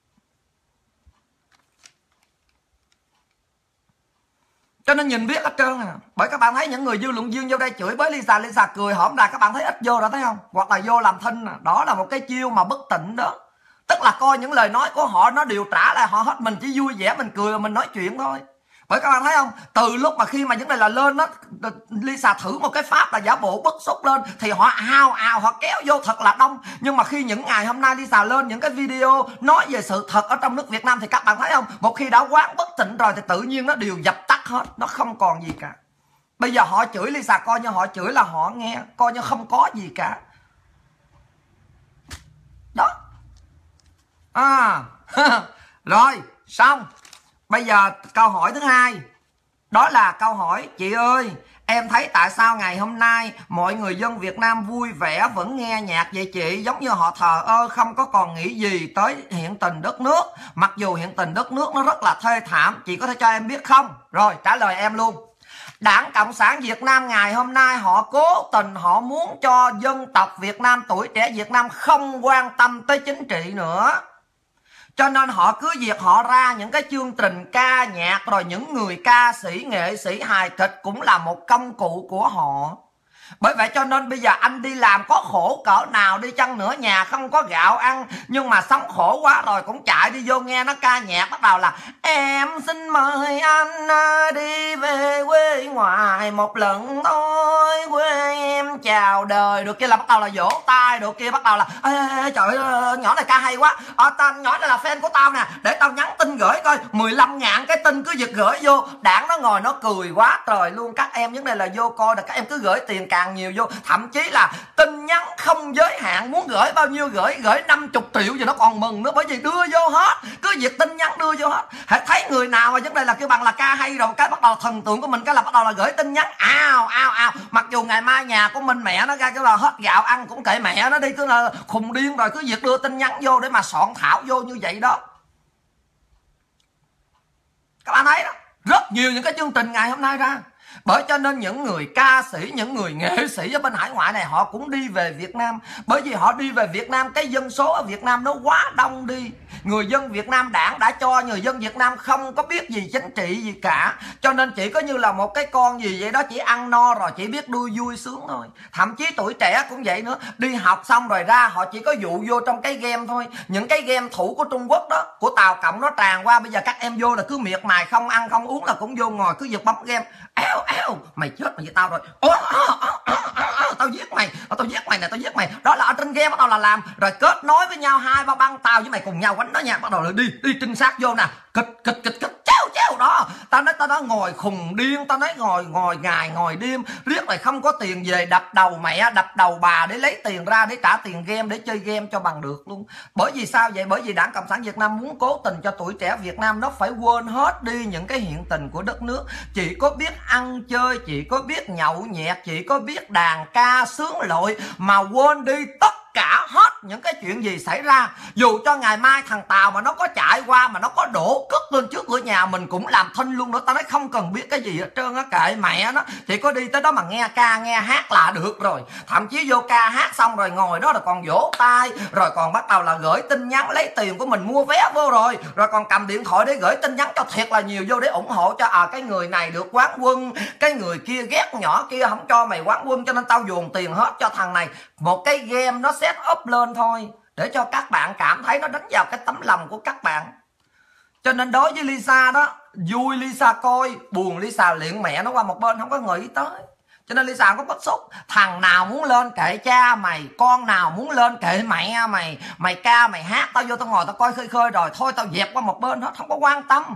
Cho nên nhìn biết hết trơn à. Bởi các bạn thấy những người dư luận viên vô đây chửi với Lisa, Lisa cười hổm ra, các bạn thấy ít vô rồi thấy không? Hoặc là vô làm thinh à. Đó là một cái chiêu mà bất tịnh đó. Tức là coi những lời nói của họ nó đều trả lại họ hết, mình chỉ vui vẻ mình cười mình nói chuyện thôi. Bởi các bạn thấy không, từ lúc mà khi mà những này là lên đó, Lisa thử một cái pháp là giả bộ bức xúc lên thì họ ào ào họ kéo vô thật là đông. Nhưng mà khi những ngày hôm nay Lisa lên những cái video nói về sự thật ở trong nước Việt Nam thì các bạn thấy không, một khi đã quán bất tịnh rồi thì tự nhiên nó đều dập tắt hết, nó không còn gì cả. Bây giờ họ chửi Lisa coi như họ chửi là họ nghe, coi như không có gì cả. Đó. Rồi xong. Bây giờ câu hỏi thứ hai, đó là câu hỏi: chị ơi, em thấy tại sao ngày hôm nay mọi người dân Việt Nam vui vẻ vẫn nghe nhạc vậy chị? Giống như họ thờ ơ, không có còn nghĩ gì tới hiện tình đất nước. Mặc dù hiện tình đất nước nó rất là thê thảm. Chị có thể cho em biết không? Rồi, trả lời em luôn. Đảng Cộng sản Việt Nam ngày hôm nay họ cố tình, họ muốn cho dân tộc Việt Nam, tuổi trẻ Việt Nam không quan tâm tới chính trị nữa. Cho nên họ cứ việc họ ra những cái chương trình ca nhạc, rồi những người ca sĩ, nghệ sĩ hài kịch cũng là một công cụ của họ. Bởi vậy cho nên bây giờ anh đi làm có khổ cỡ nào đi chăng nữa, nhà không có gạo ăn, nhưng mà sống khổ quá rồi cũng chạy đi vô nghe nó ca nhạc, bắt đầu là em xin mời anh đi về quê ngoại một lần thôi, quê em chào đời, được kia là bắt đầu là vỗ tay, được kia bắt đầu là ê, trời ơi, nhỏ này ca hay quá, nhỏ này là fan của tao nè, để tao nhắn tin gửi coi, 15.000 cái tin cứ giật gửi vô. Đảng nó ngồi nó cười quá trời luôn. Các em vấn đề là vô coi là các em cứ gửi tiền càng nhiều vô, thậm chí là tin nhắn không giới hạn, muốn gửi bao nhiêu gửi 50 triệu gì nó còn mừng nữa, bởi vì đưa vô hết, cứ việc tin nhắn đưa vô hết. Hãy thấy người nào mà vấn đề là kêu bằng là ca hay rồi cái bắt đầu thần tượng của mình cái là bắt đầu là gửi tin nhắn ào. Mặc dù ngày mai nhà của mình mẹ nó ra cái là hết gạo ăn cũng kệ mẹ nó đi, cứ là khùng điên rồi, cứ việc đưa tin nhắn vô để mà soạn thảo vô như vậy đó. Các bạn thấy đó, rất nhiều những cái chương trình ngày hôm nay ra. Bởi cho nên những người ca sĩ, những người nghệ sĩ ở bên hải ngoại này họ cũng đi về Việt Nam. Bởi vì họ đi về Việt Nam, cái dân số ở Việt Nam nó quá đông đi. Người dân Việt Nam, đảng đã cho người dân Việt Nam không có biết gì chính trị gì cả. Cho nên chỉ có như là một cái con gì vậy đó, chỉ ăn no rồi chỉ biết đuôi vui sướng thôi. Thậm chí tuổi trẻ cũng vậy nữa, đi học xong rồi ra họ chỉ có dụ vô trong cái game thôi. Những cái game thủ của Trung Quốc đó, của Tàu Cộng nó tràn qua. Bây giờ các em vô là cứ miệt mài, không ăn không uống là cũng vô ngồi cứ giật bấm game. Mày chết mày với tao rồi, tao giết mày nè, tao giết mày. Đó là ở trên game bắt đầu là làm rồi kết nối với nhau, 2-3 băng tao với mày cùng nhau quánh đó nha, bắt đầu là đi trinh sát vô nè, kịch chéo đó. Tao nói ngồi khùng điên, tao nói ngồi ngày ngồi đêm riết rồi không có tiền về đập đầu mẹ đập đầu bà để lấy tiền ra để trả tiền game, để chơi game cho bằng được luôn. Bởi vì sao vậy? Bởi vì Đảng Cộng sản Việt Nam muốn cố tình cho tuổi trẻ Việt Nam nó phải quên hết đi những cái hiện tình của đất nước. Chỉ có biết ăn chơi, chỉ có biết nhậu nhẹt, chỉ có biết đàn ca sướng lội mà quên đi tất cả hết những cái chuyện gì xảy ra. Dù cho ngày mai thằng Tàu mà nó có chạy qua mà nó có đổ cất lên trước cửa nhà mình cũng làm thinh luôn nữa. Tao nói không cần biết cái gì hết trơn á, kệ mẹ nó, chỉ có đi tới đó mà nghe ca nghe hát là được rồi. Thậm chí vô ca hát xong rồi ngồi đó rồi còn vỗ tay, rồi còn bắt đầu là gửi tin nhắn lấy tiền của mình mua vé vô, rồi còn cầm điện thoại để gửi tin nhắn cho thiệt là nhiều vô để ủng hộ cho cái người này được quán quân, cái người kia ghét nhỏ kia không cho mày quán quân, cho nên tao dồn tiền hết cho thằng này. Một cái game nó set up lên thôi để cho các bạn cảm thấy nó đánh vào cái tấm lòng của các bạn. Cho nên đối với Lisa đó, vui Lisa coi, buồn Lisa liệng mẹ nó qua một bên, không có nghĩ tới. Cho nên Lisa không có bức xúc. Thằng nào muốn lên kệ cha mày, con nào muốn lên kệ mẹ mày, mày ca mày hát, tao vô tao ngồi tao coi khơi rồi thôi tao dẹp qua một bên hết, không có quan tâm.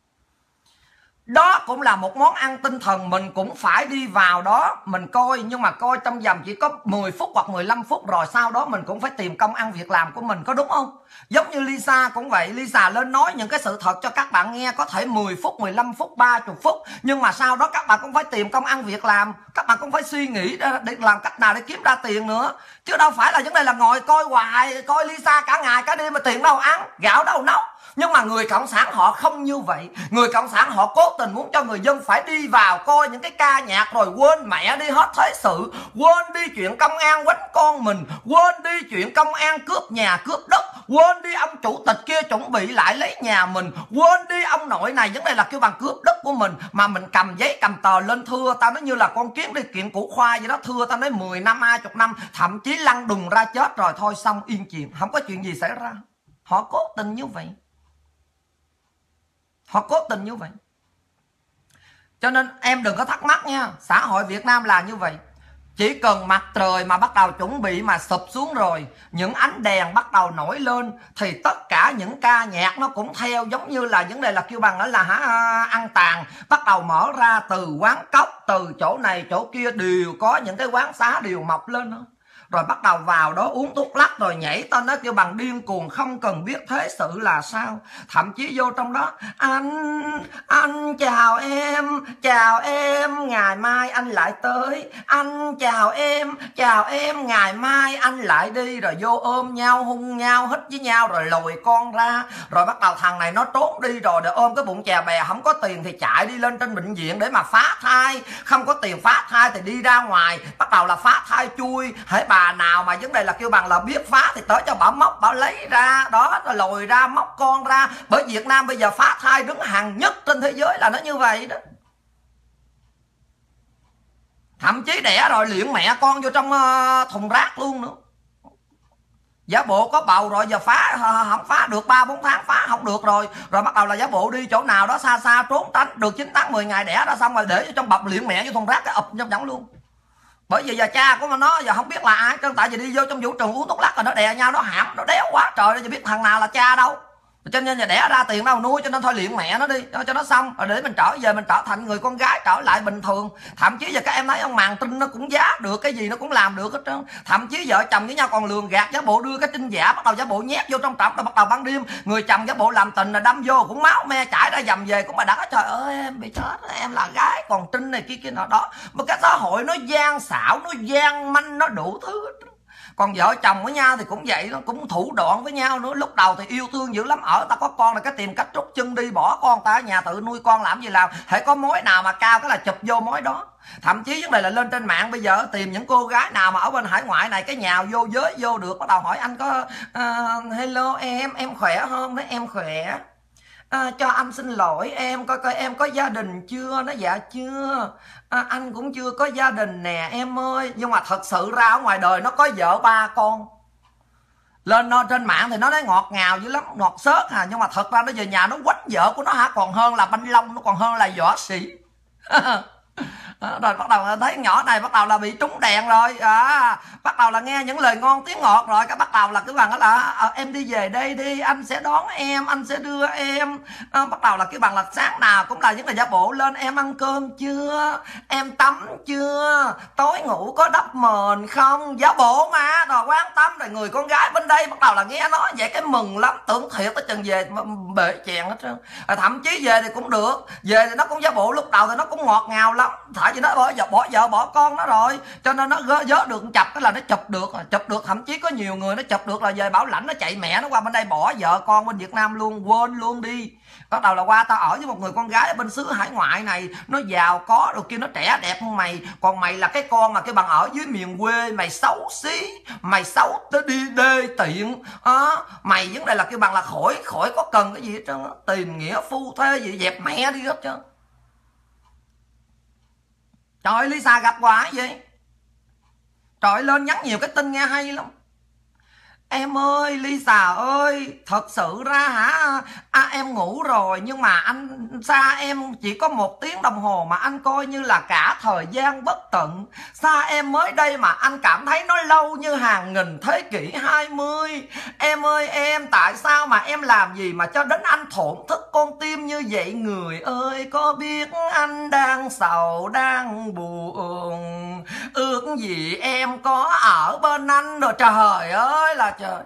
Đó cũng là một món ăn tinh thần, mình cũng phải đi vào đó mình coi, nhưng mà coi trong vòng chỉ có 10 phút hoặc 15 phút, rồi sau đó mình cũng phải tìm công ăn việc làm của mình, có đúng không? Giống như Lisa cũng vậy, Lisa lên nói những cái sự thật cho các bạn nghe, có thể 10 phút, 15 phút, 30 phút, nhưng mà sau đó các bạn cũng phải tìm công ăn việc làm, các bạn cũng phải suy nghĩ để làm cách nào để kiếm ra tiền nữa. Chứ đâu phải là vấn đề là ngồi coi hoài, coi Lisa cả ngày cả đêm mà tiền đâu ăn, gạo đâu nấu. Nhưng mà người Cộng sản họ không như vậy. Người Cộng sản họ cố tình muốn cho người dân phải đi vào coi những cái ca nhạc rồi quên mẹ đi hết thế sự, quên đi chuyện công an quánh con mình, quên đi chuyện công an cướp nhà cướp đất, quên đi ông chủ tịch kia chuẩn bị lại lấy nhà mình, quên đi ông nội này vấn đề là kêu bằng cướp đất của mình, mà mình cầm giấy cầm tờ lên thưa. Tao nói như là con kiến đi kiện củ khoai vậy đó, thưa tao nói 10 năm 20 năm, thậm chí lăn đùng ra chết rồi thôi xong yên chìm, không có chuyện gì xảy ra. Họ cố tình như vậy, họ cố tình như vậy. Cho nên em đừng có thắc mắc nha, xã hội Việt Nam là như vậy. Chỉ cần mặt trời mà bắt đầu chuẩn bị mà sụp xuống rồi, những ánh đèn bắt đầu nổi lên, thì tất cả những ca nhạc nó cũng theo, giống như là vấn đề là kêu bằng đó là ăn tàn, bắt đầu mở ra từ quán cóc, từ chỗ này chỗ kia đều có những cái quán xá đều mọc lên đó. Rồi bắt đầu vào đó uống thuốc lắc rồi nhảy tên nó kêu bằng điên cuồng, không cần biết thế sự là sao. Thậm chí vô trong đó, anh chào em, ngày mai anh lại tới. Anh chào em, ngày mai anh lại đi. Rồi vô ôm nhau, hung nhau, hít với nhau, rồi lùi con ra. Rồi bắt đầu thằng này nó trốn đi rồi, để ôm cái bụng chè bè, không có tiền thì chạy đi lên trên bệnh viện để mà phá thai. Không có tiền phá thai thì đi ra ngoài, bắt đầu là phá thai chui. Hễ bà nào mà vấn đề là kêu bằng là biết phá thì tới cho bà móc, bà lấy ra đó, rồi lồi ra móc con ra. Bởi Việt Nam bây giờ phá thai đứng hàng nhất trên thế giới là nó như vậy đó. Thậm chí đẻ rồi liệng mẹ con vô trong thùng rác luôn nữa. Giả bộ có bầu rồi giờ phá không phá được 3-4 tháng phá không được rồi. Rồi bắt đầu là giả bộ đi chỗ nào đó xa xa trốn tránh, được 9 tháng 10 ngày đẻ ra xong rồi để trong bọc liệng mẹ vô thùng rác cái ụp trong võng luôn. Bởi vì giờ cha của nó giờ không biết là ai, tại vì đi vô trong vũ trường uống thuốc lắc rồi nó đè nhau, nó hãm, nó đéo quá trời, giờ biết thằng nào là cha đâu. Cho nên giờ đẻ ra tiền đâu nuôi, cho nên thôi liệng mẹ nó đi cho nó xong, rồi để mình trở về mình trở thành người con gái trở lại bình thường. Thậm chí giờ các em thấy ông màn trinh nó cũng giá được, cái gì nó cũng làm được hết trơn. Thậm chí vợ chồng với nhau còn lường gạt, giả bộ đưa cái trinh giả, bắt đầu giả bộ nhét vô trong trỏng, rồi bắt đầu ban đêm người chồng giả bộ làm tình là đâm vô cũng máu me chảy ra dầm về, cũng mà đã trời ơi em bị chết, em là gái còn trinh này kia nọ đó. Mà cái xã hội nó gian xảo, nó gian manh, nó đủ thứ hết. Còn vợ chồng với nhau thì cũng vậy, nó cũng thủ đoạn với nhau nữa. Lúc đầu thì yêu thương dữ lắm, ở ta có con là cái tìm cách rút chân đi, bỏ con ta ở nhà tự nuôi con làm gì làm. Hãy có mối nào mà cao cái là chụp vô mối đó. Thậm chí vấn đề là lên trên mạng bây giờ tìm những cô gái nào mà ở bên hải ngoại này, cái nhào vô giới vô được, bắt đầu hỏi anh có hello em khỏe không? Nói em khỏe. Cho anh xin lỗi em, coi em có gia đình chưa? Nó dạ chưa. Anh cũng chưa có gia đình nè em ơi. Nhưng mà thật sự ra ở ngoài đời nó có vợ 3 con. Lên trên mạng thì nó nói ngọt ngào dữ lắm, ngọt xớt à. Nhưng mà thật ra nó về nhà nó quánh vợ của nó còn hơn là banh long, nó còn hơn là võ sĩ. Rồi bắt đầu thấy nhỏ này bắt đầu là bị trúng đèn rồi, bắt đầu là nghe những lời ngon tiếng ngọt rồi, cái bắt đầu là cái bằng đó là em đi về đây đi, anh sẽ đón em, anh sẽ đưa em. Bắt đầu là cái bằng là sáng nào cũng là những người giả bộ lên, em ăn cơm chưa, em tắm chưa, tối ngủ có đắp mền không, giả bộ mà rồi quan tâm. Rồi người con gái bên đây bắt đầu là nghe nói vậy cái mừng lắm, tưởng thiệt tới chừng về bể chèn hết trơn. Thậm chí về thì cũng được, về thì nó cũng giả bộ, lúc đầu thì nó cũng ngọt ngào lắm, tại vì nó bỏ vợ bỏ con nó rồi, cho nên nó vớ được chập cái là nó chụp được. Thậm chí có nhiều người nó chụp được là về bảo lãnh, nó chạy mẹ nó qua bên đây bỏ vợ con bên Việt Nam luôn, quên luôn đi. Bắt đầu là qua tao ở với một người con gái ở bên xứ hải ngoại này, nó giàu có rồi kia, nó trẻ đẹp hơn mày, còn mày là cái con mà cái bằng ở dưới miền quê, mày xấu xí, mày xấu tới đi đê tiện mày vấn đề là cái bằng là khỏi có cần cái gì hết trơn, tìm nghĩa phu thê gì dẹp mẹ đi hết trơn. Trời ơi, Lisa gặp hoài vậy. Trời, lên nhắn nhiều cái tin nghe hay lắm. Em ơi Lisa ơi, thật sự ra hả, em ngủ rồi nhưng mà anh xa em chỉ có 1 tiếng đồng hồ mà anh coi như là cả thời gian bất tận. Xa em mới đây mà anh cảm thấy nó lâu như hàng nghìn thế kỷ 20. Em ơi em, tại sao mà em làm gì mà cho đến anh thổn thức con tim như vậy? Người ơi có biết anh đang sầu đang buồn, ước gì em có ở bên anh rồi. Trời ơi là trời.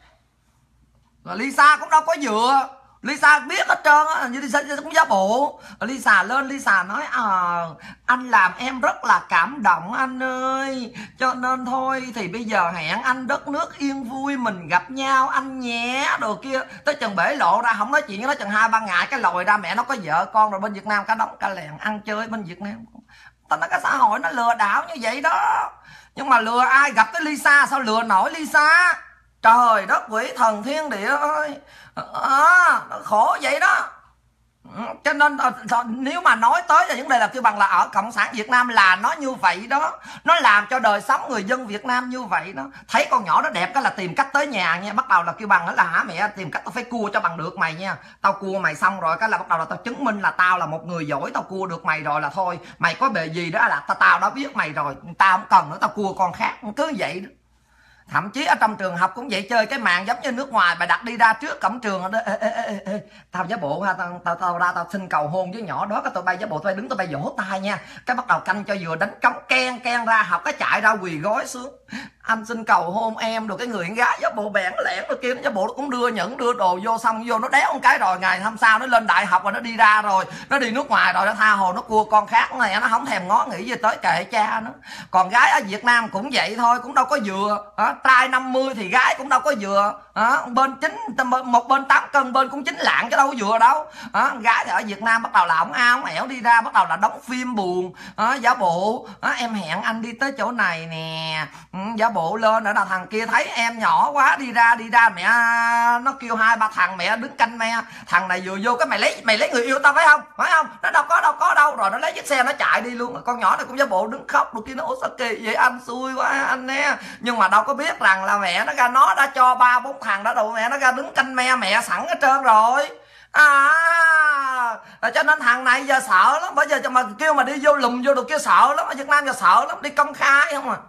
Lisa cũng đâu có dựa, Lisa biết hết trơn á, như Lisa cũng giả bộ. Lisa lên, Lisa nói anh làm em rất là cảm động anh ơi, cho nên thôi thì bây giờ hẹn anh đất nước yên vui mình gặp nhau anh nhé, đồ kia. Tới chừng bể lộ ra không nói chuyện với nó chừng 2-3 ngày, cái lòi ra mẹ nó có vợ con rồi, bên Việt Nam cả đống cả làng ăn chơi bên Việt Nam. Tao nói cái xã hội nó lừa đảo như vậy đó. Nhưng mà lừa ai? Gặp cái Lisa sao lừa nổi Lisa? Trời đất quỷ thần thiên địa ơi, nó khổ vậy đó. Cho nên nếu mà nói tới là vấn đề là kêu bằng là ở Cộng sản Việt Nam là nó như vậy đó, nó làm cho đời sống người dân Việt Nam như vậy đó. Thấy con nhỏ nó đẹp cái là tìm cách tới nhà nha, bắt đầu là kêu bằng là hả mẹ, tìm cách tao phải cua cho bằng được mày nha, tao cua mày xong rồi cái là bắt đầu là tao chứng minh là tao là một người giỏi, tao cua được mày rồi là thôi mày có bề gì đó là tao đã biết mày rồi, tao không cần nữa, tao cua con khác, cứ vậy đó. Thậm chí ở trong trường học cũng vậy, chơi cái màn giống như nước ngoài, bà đặt đi ra trước cổng trường đó, tao giả bộ ha, tao ra tao xin cầu hôn với nhỏ đó, cái tụi bay giả bộ tụi bay đứng tụi bay vỗ tay nha, cái bắt đầu canh cho vừa đánh trống ken ra học, cái chạy ra quỳ gối xuống, anh xin cầu hôn em, rồi cái người con gái giả bộ bèn lẻn rồi kia, nó giả bộ nó cũng đưa nhẫn đưa đồ vô, xong vô nó đéo một cái rồi ngày hôm sau nó lên đại học rồi, nó đi ra rồi, nó đi nước ngoài rồi, nó tha hồ nó cua con khác này, nó không thèm ngó nghĩ gì tới kệ cha nó. Còn gái ở Việt Nam cũng vậy thôi, cũng đâu có vừa trai 50 thì gái cũng đâu có vừa, bên một bên 8 cân bên cũng 9 lạng chứ đâu có vừa đâu. Gái thì ở Việt Nam bắt đầu là ổng ao ổng ẻo đi ra, bắt đầu là đóng phim buồn, giả bộ em hẹn anh đi tới chỗ này nè, giả bộ lên ở nào thằng kia thấy em nhỏ quá đi ra mẹ nó kêu 2-3 thằng mẹ đứng canh me, thằng này vừa vô cái mày lấy người yêu tao phải không, nó đâu có đâu, rồi nó lấy chiếc xe nó chạy đi luôn. Con nhỏ này cũng giả bộ đứng khóc, rồi kia nó ủa sao kỳ vậy anh, xui quá anh nè, nhưng mà đâu có biết rằng là mẹ nó đã cho 3-4 thằng đó đồ, mẹ nó ra đứng canh me mẹ sẵn hết trơn rồi. Cho nên thằng này giờ sợ lắm, bây giờ mà kêu mà đi vô lùm vô được kia sợ lắm, ở Việt Nam giờ sợ lắm, đi công khai không à.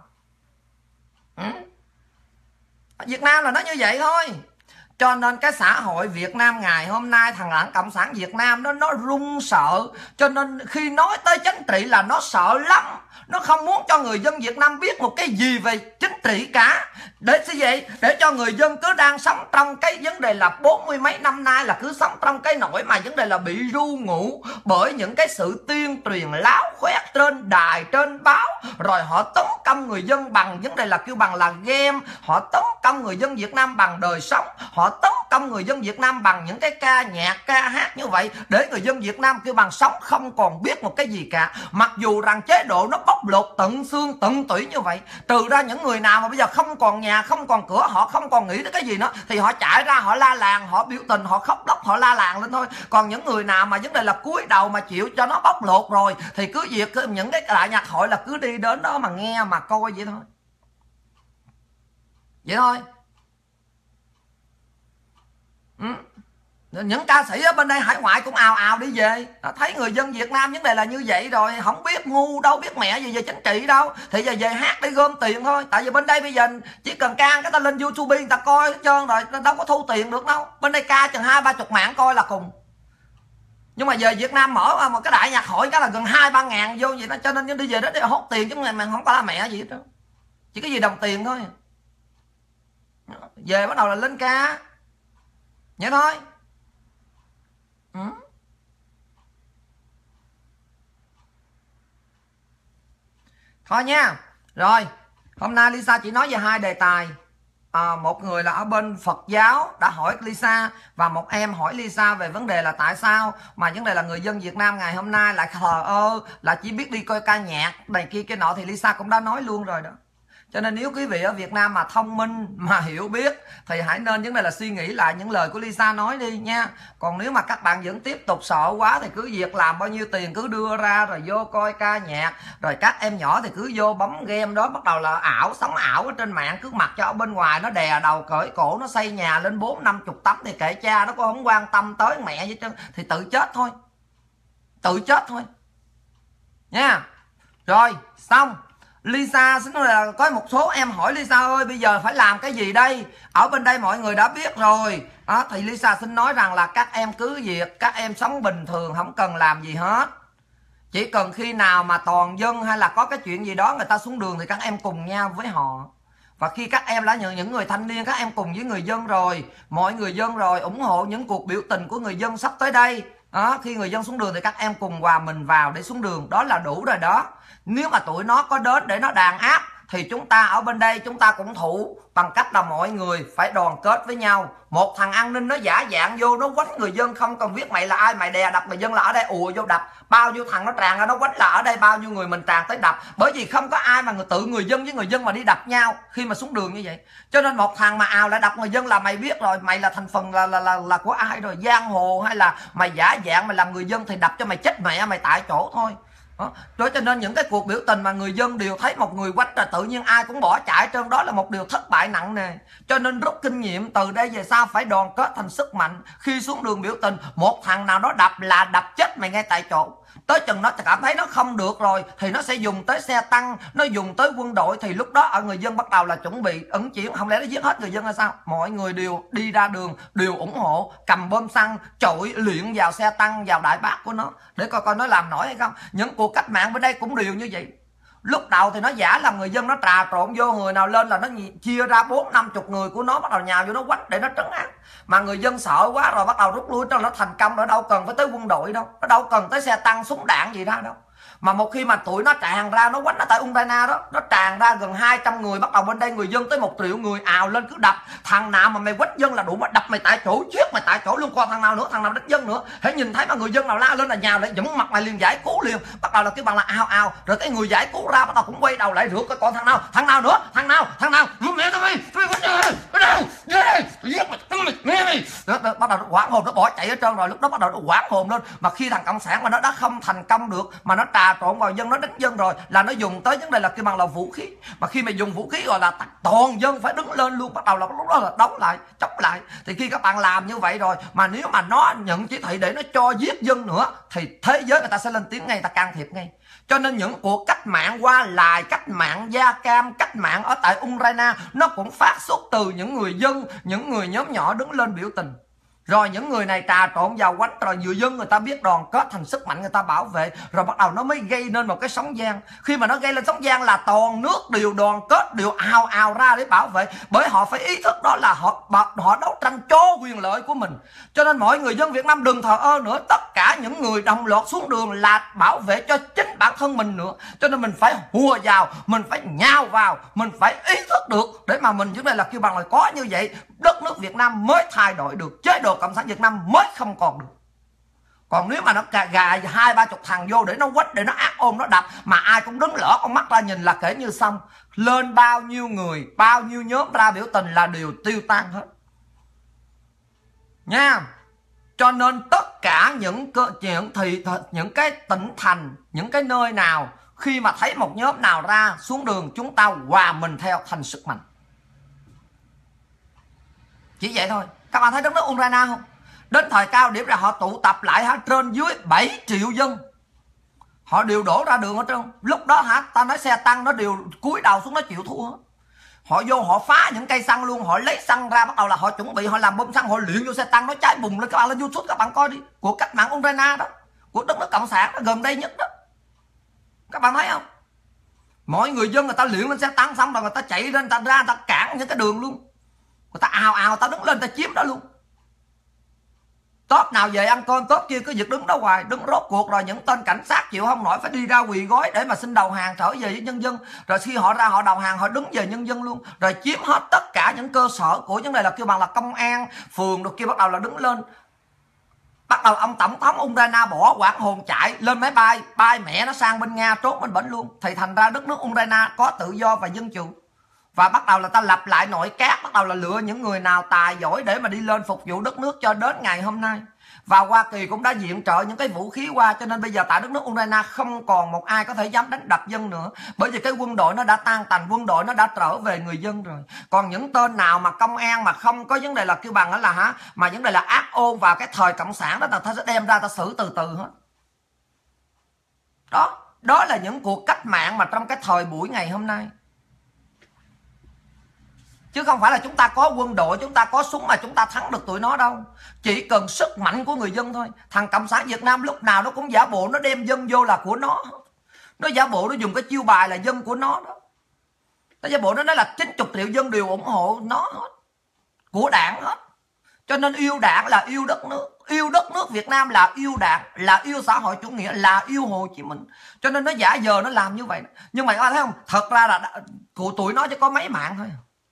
Ở Việt Nam là nó như vậy thôi. Cho nên cái xã hội Việt Nam ngày hôm nay, thằng Đảng Cộng sản Việt Nam đó nó run sợ, cho nên khi nói tới chính trị là nó sợ lắm, nó không muốn cho người dân Việt Nam biết một cái gì về chính trị cả. Để gì vậy? Để cho người dân cứ đang sống trong cái vấn đề là 40 mấy năm nay là cứ sống trong cái nỗi mà vấn đề là bị ru ngủ bởi những cái sự tuyên truyền láo khoét trên đài trên báo, rồi họ tấn công người dân bằng vấn đề là kêu bằng là game, họ tấn công người dân Việt Nam bằng đời sống, họ tấn công người dân Việt Nam bằng những cái ca nhạc ca hát như vậy, để người dân Việt Nam kêu bằng sống không còn biết một cái gì cả. Mặc dù rằng chế độ nó bóc lột tận xương tận tủy như vậy, trừ ra những người nào mà bây giờ không còn nhà không còn cửa, họ không còn nghĩ đến cái gì nữa thì họ chạy ra họ la làng, họ biểu tình, họ khóc lóc, họ la làng lên thôi. Còn những người nào mà vấn đề là cúi đầu mà chịu cho nó bóc lột rồi thì cứ việc những cái đại nhạc hội là cứ đi đến đó mà nghe mà coi vậy thôi, vậy thôi. Những ca sĩ ở bên đây hải ngoại cũng ào ào đi về, thấy người dân Việt Nam vấn đề là như vậy rồi, không biết ngu đâu, biết mẹ gì về chính trị đâu, thì giờ về hát để gom tiền thôi. Tại vì bên đây bây giờ chỉ cần ca cái ta lên YouTube người ta coi hết trơn rồi, đâu có thu tiền được đâu. Bên đây ca chừng 20-30 mạng coi là cùng. Nhưng mà giờ Việt Nam mở một cái đại nhạc hội cái là gần 2-3 ngàn vô vậy đó, cho nên đi về đó để hốt tiền chứ mà không có la mẹ gì hết đó, chỉ cái gì đồng tiền thôi. Về bắt đầu là lên ca vậy thôi. Thôi nha. Rồi hôm nay Lisa chỉ nói về 2 đề tài. Một người là ở bên Phật giáo đã hỏi Lisa, và một em hỏi Lisa về vấn đề là tại sao mà vấn đề là người dân Việt Nam ngày hôm nay lại thờ ơ, là chỉ biết đi coi ca nhạc này kia cái nọ, thì Lisa cũng đã nói luôn rồi đó. Cho nên nếu quý vị ở Việt Nam mà thông minh mà hiểu biết thì hãy nên vấn đề là suy nghĩ lại những lời của Lisa nói đi nha. Còn nếu mà các bạn vẫn tiếp tục sợ quá thì cứ việc làm bao nhiêu tiền cứ đưa ra rồi vô coi ca nhạc, rồi các em nhỏ thì cứ vô bấm game đó, bắt đầu là ảo, sống ảo ở trên mạng, cứ mặc cho ở bên ngoài nó đè đầu cởi cổ, nó xây nhà lên 40-50 tấm thì kệ cha nó cũng không quan tâm tới mẹ gì chứ, thì tự chết thôi, tự chết thôi nha. Rồi xong. Lisa xin nói là có một số em hỏi Lisa ơi bây giờ phải làm cái gì đây, ở bên đây mọi người đã biết rồi đó, thì Lisa xin nói rằng là các em cứ việc các em sống bình thường, không cần làm gì hết. Chỉ cần khi nào mà toàn dân hay là có cái chuyện gì đó người ta xuống đường thì các em cùng nhau với họ. Và khi các em là những người thanh niên, các em cùng với người dân rồi, mọi người dân rồi, ủng hộ những cuộc biểu tình của người dân sắp tới đây đó. Khi người dân xuống đường thì các em cùng hòa mình vào để xuống đường, đó là đủ rồi đó. Nếu mà tụi nó có đến để nó đàn áp thì chúng ta ở bên đây chúng ta cũng thủ bằng cách là mọi người phải đoàn kết với nhau. Một thằng an ninh nó giả dạng vô nó quánh người dân, không cần biết mày là ai, mày đè đập người dân là ở đây ùa vô đập. Bao nhiêu thằng nó tràn ra nó quánh là ở đây bao nhiêu người mình tràn tới đập. Bởi vì không có ai mà người dân với người dân mà đi đập nhau khi mà xuống đường như vậy. Cho nên một thằng mà ào lại đập người dân là mày biết rồi, mày là thành phần là của ai rồi, giang hồ hay là mày giả dạng mày làm người dân thì đập cho mày chết mẹ mày tại chỗ thôi. Đó, cho nên những cái cuộc biểu tình mà người dân đều thấy một người quánh là tự nhiên ai cũng bỏ chạy trơn, đó là một điều thất bại nặng nề. Cho nên rút kinh nghiệm từ đây về sau phải đoàn kết thành sức mạnh. Khi xuống đường biểu tình, một thằng nào đó đập là đập chết mày ngay tại chỗ. Tới chừng nó cảm thấy nó không được rồi thì nó sẽ dùng tới xe tăng, nó dùng tới quân đội, thì lúc đó ở người dân bắt đầu là chuẩn bị ứng chiến. Không lẽ nó giết hết người dân hay sao? Mọi người đều đi ra đường, đều ủng hộ, cầm bom xăng chọi luyện vào xe tăng, vào đại bác của nó để coi nó làm nổi hay không. Những cuộc cách mạng bên đây cũng đều như vậy. Lúc đầu thì nó giả làm người dân, nó trà trộn vô, người nào lên là nó chia ra 40-50 người của nó bắt đầu nhào vô nó quánh để nó trấn áp. Mà người dân sợ quá rồi bắt đầu rút lui, cho nó thành công, nó đâu cần phải tới quân đội đâu, nó đâu cần tới xe tăng súng đạn gì ra đâu. Mà một khi mà tụi nó tràn ra nó quánh ở tại Ukraine đó, nó tràn ra gần 200 người, bắt đầu bên đây người dân tới 1 triệu người ào lên cứ đập. Thằng nào mà mày quánh dân là đủ mà đập mày tại chỗ, giết mày tại chỗ luôn. Còn thằng nào nữa, thằng nào đánh dân nữa, hãy nhìn thấy mà người dân nào la lên là nhào lại dẫm mặt mày liền, giải cứu liền. Bắt đầu là cái bằng là ào ào, rồi cái người giải cứu ra bắt đầu cũng quay đầu lại rượt coi còn thằng nào nữa, thằng nào mẹ tao mày giết mày. Bắt đầu nó hoảng hồn, nó bỏ chạy hết trơn rồi. Lúc đó bắt đầu nó hoảng hồn lên. Mà khi thằng cộng sản mà nó đã không thành công được, mà nó trà trộn vào dân, nó đánh dân rồi, là nó dùng tới vấn đề là cái bằng là vũ khí. Mà khi mà dùng vũ khí gọi là toàn dân phải đứng lên luôn. Bắt đầu là lúc đó là đấu lại, chống lại. Thì khi các bạn làm như vậy rồi, mà nếu mà nó nhận chỉ thị để nó cho giết dân nữa, thì thế giới người ta sẽ lên tiếng ngay, người ta can thiệp ngay. Cho nên những cuộc cách mạng qua lại, cách mạng da cam, cách mạng ở tại Ukraine, nó cũng phát xuất từ những người dân, những người nhóm nhỏ đứng lên biểu tình. Rồi những người này trà trộn vào quánh, rồi người dân người ta biết đoàn kết thành sức mạnh, người ta bảo vệ, rồi bắt đầu nó mới gây nên một cái sóng giăng. Khi mà nó gây lên sóng giăng là toàn nước đều đoàn kết, đều ào ào ra để bảo vệ. Bởi họ phải ý thức đó là họ đấu tranh cho quyền lợi của mình. Cho nên mọi người dân Việt Nam đừng thờ ơ nữa. Tất cả những người đồng loạt xuống đường là bảo vệ cho chính bản thân mình nữa. Cho nên mình phải hùa vào, mình phải nhào vào, mình phải ý thức được để mà mình trước đây là kêu bằng là có như vậy đất nước Việt Nam mới thay đổi được, chế độ cộng sản Việt Nam mới không còn được. Còn nếu mà nó gà 20-30 thằng vô để nó quánh, để nó ác ôm, nó đập, mà ai cũng đứng lỡ con mắt ra nhìn là kể như xong. Lên bao nhiêu người, bao nhiêu nhóm ra biểu tình là đều tiêu tan hết nha. Cho nên tất cả những cái tỉnh thành, những cái nơi nào khi mà thấy một nhóm nào ra xuống đường, chúng ta hòa mình theo thành sức mạnh. Chỉ vậy thôi. Các bạn thấy đất nước Ukraine không? Đến thời cao điểm là họ tụ tập lại trên dưới 7 triệu dân, họ đều đổ ra đường hết trơn. Lúc đó ta nói xe tăng nó đều cúi đầu xuống, nó chịu thua. Họ vô họ phá những cây xăng luôn, họ lấy xăng ra, bắt đầu là họ chuẩn bị, họ làm bom xăng, họ luyện vô xe tăng, nó cháy bùng lên. Các bạn lên YouTube các bạn coi đi, của cách mạng Ukraine đó, của đất nước cộng sản đó, gần đây nhất đó. Các bạn thấy không? Mọi người dân người ta luyện lên xe tăng xong rồi người ta chạy lên, người ta ra, người ta cản những cái đường luôn. Người ta ào ào, người ta đứng lên, người ta chiếm đó luôn. Top nào về ăn cơm, top kia cứ việc đứng đó hoài. Đứng rốt cuộc rồi những tên cảnh sát chịu không nổi phải đi ra quỳ gối để mà xin đầu hàng trở về với nhân dân. Rồi khi họ ra họ đầu hàng, họ đứng về nhân dân luôn. Rồi chiếm hết tất cả những cơ sở của vấn đề là kêu bằng là công an, phường được kia, bắt đầu là đứng lên. Bắt đầu ông tổng thống Ukraine bỏ quảng hồn chạy lên máy bay, bay mẹ nó sang bên Nga, trốn bên bển luôn. Thì thành ra đất nước Ukraine có tự do và dân chủ. Và bắt đầu là ta lập lại nội các, bắt đầu là lựa những người nào tài giỏi để mà đi lên phục vụ đất nước cho đến ngày hôm nay. Và Hoa Kỳ cũng đã viện trợ những cái vũ khí qua, cho nên bây giờ tại đất nước Ukraine không còn một ai có thể dám đánh đập dân nữa. Bởi vì cái quân đội nó đã tan tành, quân đội nó đã trở về người dân rồi. Còn những tên nào mà công an mà không có vấn đề là kêu bằng đó là mà vấn đề là ác ôn vào cái thời cộng sản đó, ta sẽ đem ra ta xử từ từ hết. Đó là những cuộc cách mạng mà trong cái thời buổi ngày hôm nay. Chứ không phải là chúng ta có quân đội, chúng ta có súng mà chúng ta thắng được tụi nó đâu. Chỉ cần sức mạnh của người dân thôi. Thằng Cộng sản Việt Nam lúc nào nó cũng giả bộ nó đem dân vô là của nó. Nó giả bộ nó dùng cái chiêu bài là dân của nó đó. Nó giả bộ nó nói là 90 triệu dân đều ủng hộ nó hết, của đảng hết. Cho nên yêu đảng là yêu đất nước, yêu đất nước Việt Nam, là yêu Đảng, là yêu xã hội chủ nghĩa, là yêu Hồ Chí Minh. Cho nên nó giả giờ nó làm như vậy. Nhưng mà các bạn thấy không, thật ra là tụi nó chỉ có mấy mạng thôi.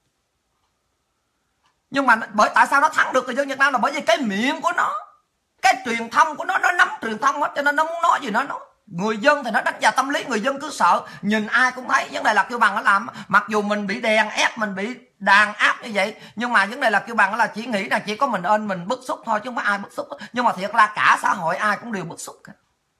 Nhưng mà bởi tại sao nó thắng được người dân Việt Nam là bởi vì cái miệng của nó, cái truyền thông của nó nắm truyền thông hết, cho nên nó muốn nói gì nó nói. Người dân thì nó đánh vào tâm lý, người dân cứ sợ, nhìn ai cũng thấy. Vấn đề là kêu bằng nó làm, mặc dù mình bị đàn ép, mình bị đàn áp như vậy, nhưng mà vấn đề là kêu bằng là chỉ nghĩ là chỉ có mình bức xúc thôi, chứ không phải ai bức xúc. Nhưng mà thiệt ra cả xã hội ai cũng đều bức xúc cả.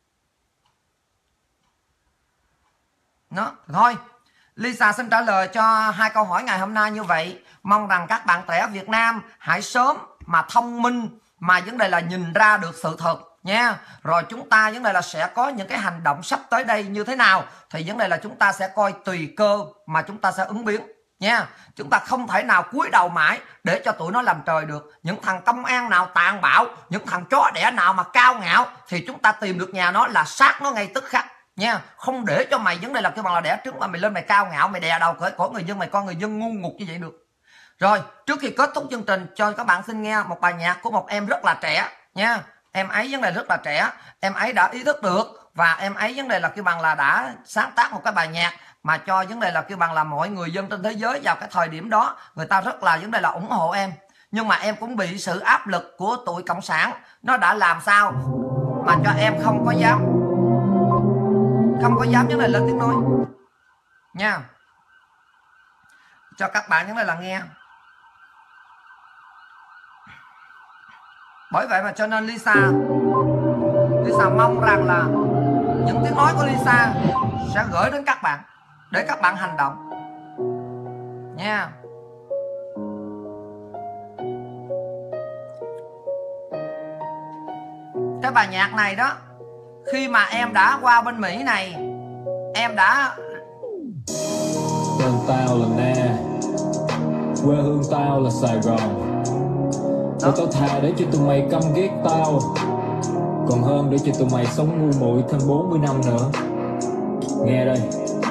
Đó, thôi Lisa xin trả lời cho 2 câu hỏi ngày hôm nay như vậy. Mong rằng các bạn trẻ Việt Nam hãy sớm mà thông minh, mà vấn đề là nhìn ra được sự thật nha. Rồi chúng ta vấn đề là sẽ có những cái hành động sắp tới đây như thế nào, thì vấn đề là chúng ta sẽ coi tùy cơ mà chúng ta sẽ ứng biến nha. Chúng ta không thể nào cúi đầu mãi để cho tụi nó làm trời được. Những thằng công an nào tàn bạo, những thằng chó đẻ nào mà cao ngạo, thì chúng ta tìm được nhà nó là sát nó ngay tức khắc nha. Không để cho mày vấn đề là cái bằng là đẻ trứng mà mày lên mày cao ngạo, mày đè đầu cởi cổ người dân, mày coi người dân ngu ngục như vậy được. Rồi trước khi kết thúc chương trình, cho các bạn xin nghe một bài nhạc của một em rất là trẻ nha. Em ấy vấn đề rất là trẻ, em ấy đã ý thức được, và em ấy vấn đề là kêu bằng là đã sáng tác một cái bài nhạc mà cho vấn đề là kêu bằng là mọi người dân trên thế giới vào cái thời điểm đó người ta rất là vấn đề là ủng hộ em. Nhưng mà em cũng bị sự áp lực của tụi cộng sản, nó đã làm sao mà cho em không có dám vấn đề lên tiếng nói nha. Cho các bạn vấn đề là nghe. Bởi vậy mà cho nên Lisa mong rằng là những tiếng nói của Lisa sẽ gửi đến các bạn để các bạn hành động nha. Cái bài nhạc này đó, khi mà em đã qua bên Mỹ này, em đã... Tên tao là Na, quê hương tao là Sài Gòn. Và tao thà để cho tụi mày căm ghét tao, còn hơn để cho tụi mày sống ngu muội thêm 40 năm nữa. Nghe đây.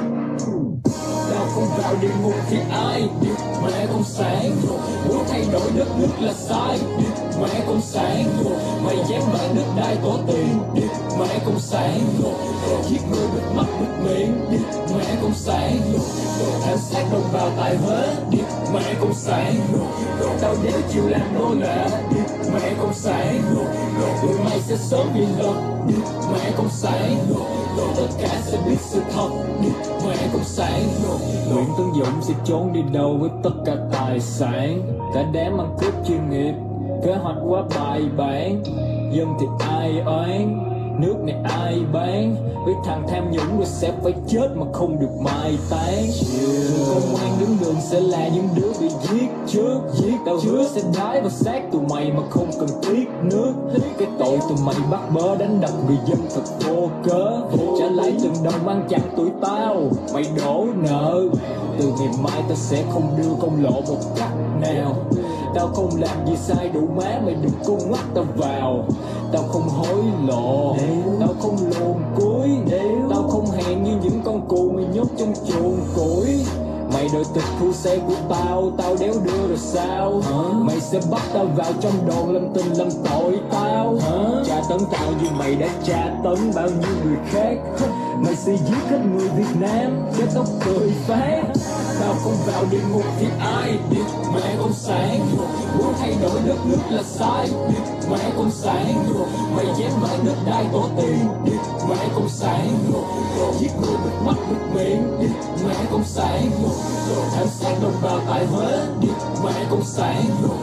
Tao không vào địa ngục thì ai? Mẹ Cộng sản. Muốn thay đổi đất nước là sai. Mẹ Cộng sản. Mày dám bán đất đai tổ tiền. Mẹ Cộng sản. Giết người bịt mắt bịt miệng. Mẹ Cộng sản. Theo sát đồng bào tại Huế. Mẹ Cộng sản. Tao đéo chịu làm nô lệ. Mẹ Cộng sản. Tụi mày sẽ sớm bị lật. Mẹ Cộng sản. Tất cả sẽ biết sự thật. Mẹ Cộng sản. Nguyễn Tấn Dũng sẽ trốn đi đâu với tất cả tài sản. Cả đám ăn cướp chuyên nghiệp, kế hoạch quá bài bản. Dân thì ai oán, nước này ai bán. Với thằng tham nhũng rồi sẽ phải chết mà không được mai táng. Người công an đứng đường sẽ là những đứa bị giết trước. Tao hứa sẽ đái vào xác tụi mày mà không cần tiếc nước. Cái tội tụi mày bắt bớ đánh đập người dân thật vô cớ. Trả lại từng đồng ăn chặn tụi tao, mày đổ nợ. Từ ngày mai tao sẽ không đưa công lộ một cách nào. Tao không làm gì sai đủ má, mày đừng có ngoắt tao vào. Tao không hối lộ, tao không luồn cuối. Tao không hèn như những con cừu mày nhốt trong chuồng củi. Mày đòi tịch thu xe của tao, tao đéo đưa rồi sao? Mày sẽ bắt tao vào trong đồn làm tình làm tội tao. Tra tấn tao như mày đã tra tấn bao nhiêu người khác. Mày sẽ giết hết người Việt Nam để tao cười phá. Tao không vào địa ngục thì ai? Mẹ Cộng sản. Muốn thay đổi đất nước là sai. Mẹ Cộng sản. Mày dám bán đất đai tổ tiền. Mẹ Cộng sản. Giết người bịt mắt bịt miệng. Mẹ Cộng sản. Tham sát đồng bào tại Huế. Mẹ Cộng sản.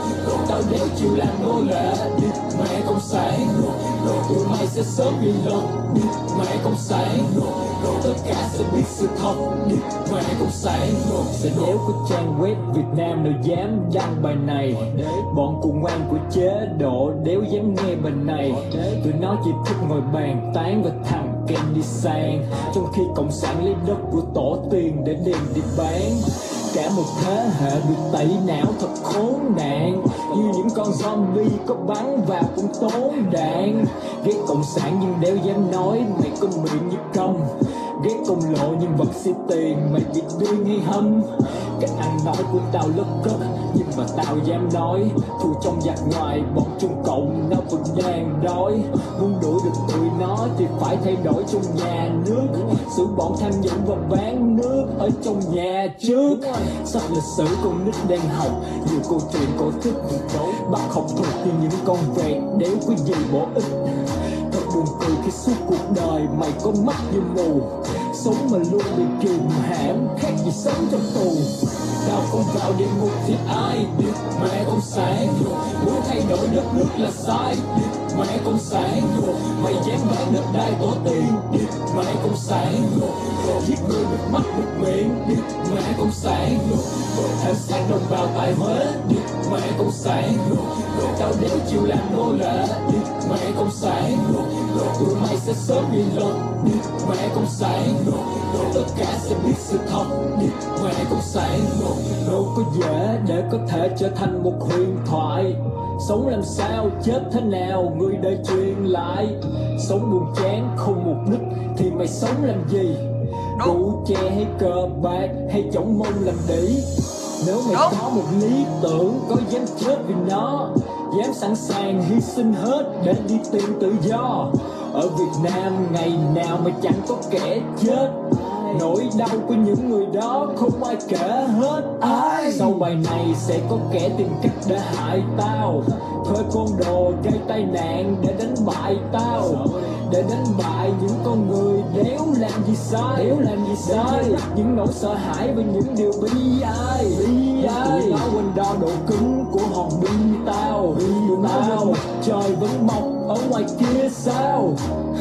Tao đéo chịu làm nô lệ. Mẹ Cộng sản. Tụi mày sẽ sớm bị lật. Mẹ Cộng sản. Tất cả sẽ biết sự thật. Mẹ Cộng sản. Sẽ đéo có trang web Việt Nam nào dám đăng bài này. Bọn cùng quan của chế độ đéo dám nghe bài này. Tụi nó chỉ thích ngồi bàn tán và thằng kem đi sang. Trong khi cộng sản lấy đất của tổ tiên để đem đi bán. Cả một thế hệ bị tẩy não thật khốn nạn. Như những con zombie có bắn vào cũng tốn đạn. Ghét cộng sản nhưng đéo dám nói. Mày có miệng như công. ghét công lộ nhưng vật si tiền. Mày bị điên hay hâm? Cách ăn nói của tao lất cất, nhưng mà tao dám nói thù trong giặc ngoài, bọn Trung Cộng nó vẫn đang đói. Muốn đuổi được tụi nó thì phải thay đổi trong nhà nước, xử bọn tham nhũng và bán nước ở trong nhà trước. Sách lịch sử con nít đang học, nhiều câu chuyện cổ tích bắt học thuộc như những con vẹt đéo có gì bổ ích. Thật buồn cười khi suốt cuộc đời mày có mắt như mù, sống mà luôn bị kìm hãm, khác gì sống trong tù. Tao không vào địa ngục thì ai biết? Mẹ Cộng sản muốn thay đổi đất nước là sai. Mẹ Cộng sản mày dám bán đất đai tổ tiên. Mẹ Cộng sản giết người được mắt được miệng. Mẹ Cộng sản theo sát đồng bào tại Huế. Mẹ Cộng sản tao đéo chịu làm nô lệ. Mẹ Cộng sản tụi mày sẽ sớm bị lột. Mẹ Cộng sản tất cả sẽ biết sự thật. Mẹ Cộng sản đâu có dễ để có thể trở thành một huyền thoại. Sống làm sao, chết thế nào, người đời truyền lại. Sống buồn chán không mục đích thì mày sống làm gì? Rượu chè hay cờ bạc hay chổng mông làm đĩ? Nếu mày có một lý tưởng, có dám chết vì nó, dám sẵn sàng hy sinh hết để đi tìm tự do. Ở Việt Nam ngày nào mà chẳng có kẻ chết, nỗi đau của những người đó không ai kể hết. Sau bài này sẽ có kẻ tìm cách để hại tao, thuê con đồ gây tai nạn để đánh bại tao, để đánh bại những con người đéo làm gì sai, những nỗi sợ hãi và những điều bi ai. Tụi nó quên đo độ cứng của hòn bi tao, tụi nó mặt trời vẫn mọc ở ngoài kia sao?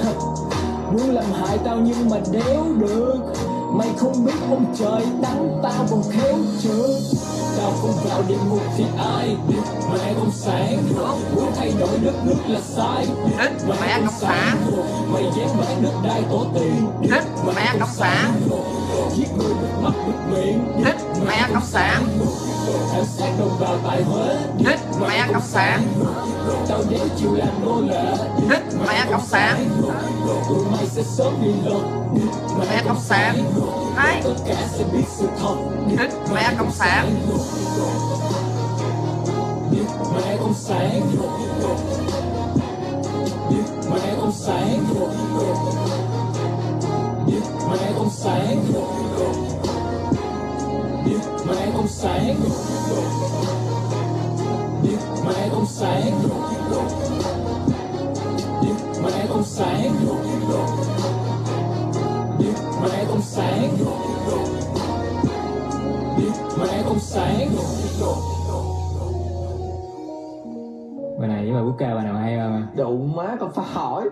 Muốn làm hại tao nhưng mà đéo được. Mày không biết ông trời đánh tao còn khéo chưa? Tao không vào địa ngục thì ai biết? Mẹ Cộng sản muốn thay đổi đất nước là sai. Mẹ Cộng sản mày dám bán đất đai tổ tiên. Mẹ Cộng sản giết người được mắt được miệng. Mẹ Cộng sản theo sát đồng bào tại Huế. Mẹ Cộng sản tao đéo chịu làm nô lệ. Mẹ Cộng sản tụi mày sẽ sớm bị lột. Mẹ Cộng sản hay tất cả sẽ biết sự thật. Mẹ Cộng sản Mẹ Cộng sản Mẹ Cộng sản Mẹ Cộng sản Mẹ Cộng sản Mẹ Cộng sản Mẹ Cộng sản Mẹ Cộng sản Mẹ Cộng sản. Bài này với bài quốc ca bài nào hay không? Đụng má còn phải hỏi.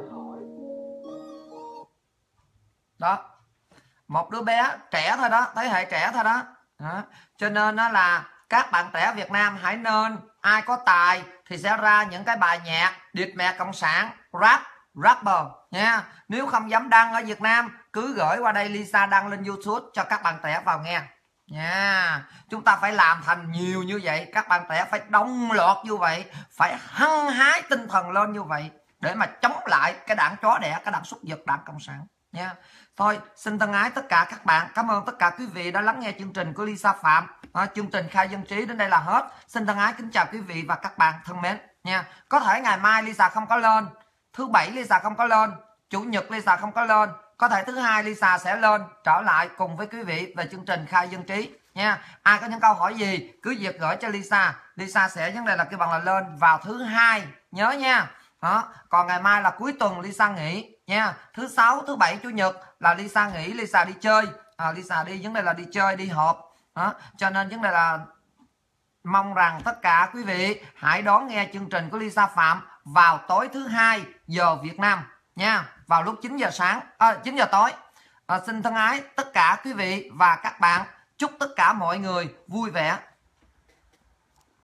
đó, một đứa bé trẻ thôi đó, thế hệ trẻ thôi đó. Cho nên đó là các bạn trẻ Việt Nam hãy nên, ai có tài thì sẽ ra những cái bài nhạc điệp mẹ Cộng sản, rapper nha. Nếu không dám đăng ở Việt Nam, cứ gửi qua đây, Lisa đăng lên YouTube cho các bạn trẻ vào nghe nha. Chúng ta phải làm thành nhiều như vậy, các bạn trẻ phải đông loạt như vậy, phải hăng hái tinh thần lên như vậy để mà chống lại cái đảng chó đẻ, cái đảng súc vật, đảng Cộng sản nha. Thôi xin thân ái tất cả các bạn, cảm ơn tất cả quý vị đã lắng nghe chương trình của Lisa Phạm. Chương trình Khai Dân Trí đến đây là hết. Xin thân ái kính chào quý vị và các bạn thân mến nha. Có thể ngày mai Lisa không có lên, thứ bảy Lisa không có lên, chủ nhật Lisa không có lên, có thể thứ hai Lisa sẽ lên trở lại cùng với quý vị về chương trình Khai Dân Trí nha. Ai có những câu hỏi gì cứ việc gửi cho Lisa, Lisa sẽ vấn đề là kêu bằng là lên vào thứ hai, nhớ nha. Đó. Còn ngày mai là cuối tuần Lisa nghỉ nha. Thứ sáu, thứ bảy, chủ nhật là Lisa nghỉ, Lisa đi chơi, Lisa đi vấn đề là đi chơi, đi họp. Đó. Cho nên vấn đề là mong rằng tất cả quý vị hãy đón nghe chương trình của Lisa Phạm vào tối thứ hai giờ Việt Nam nha, vào lúc 9 giờ sáng, 9 giờ tối. Xin thân ái tất cả quý vị và các bạn, chúc tất cả mọi người vui vẻ.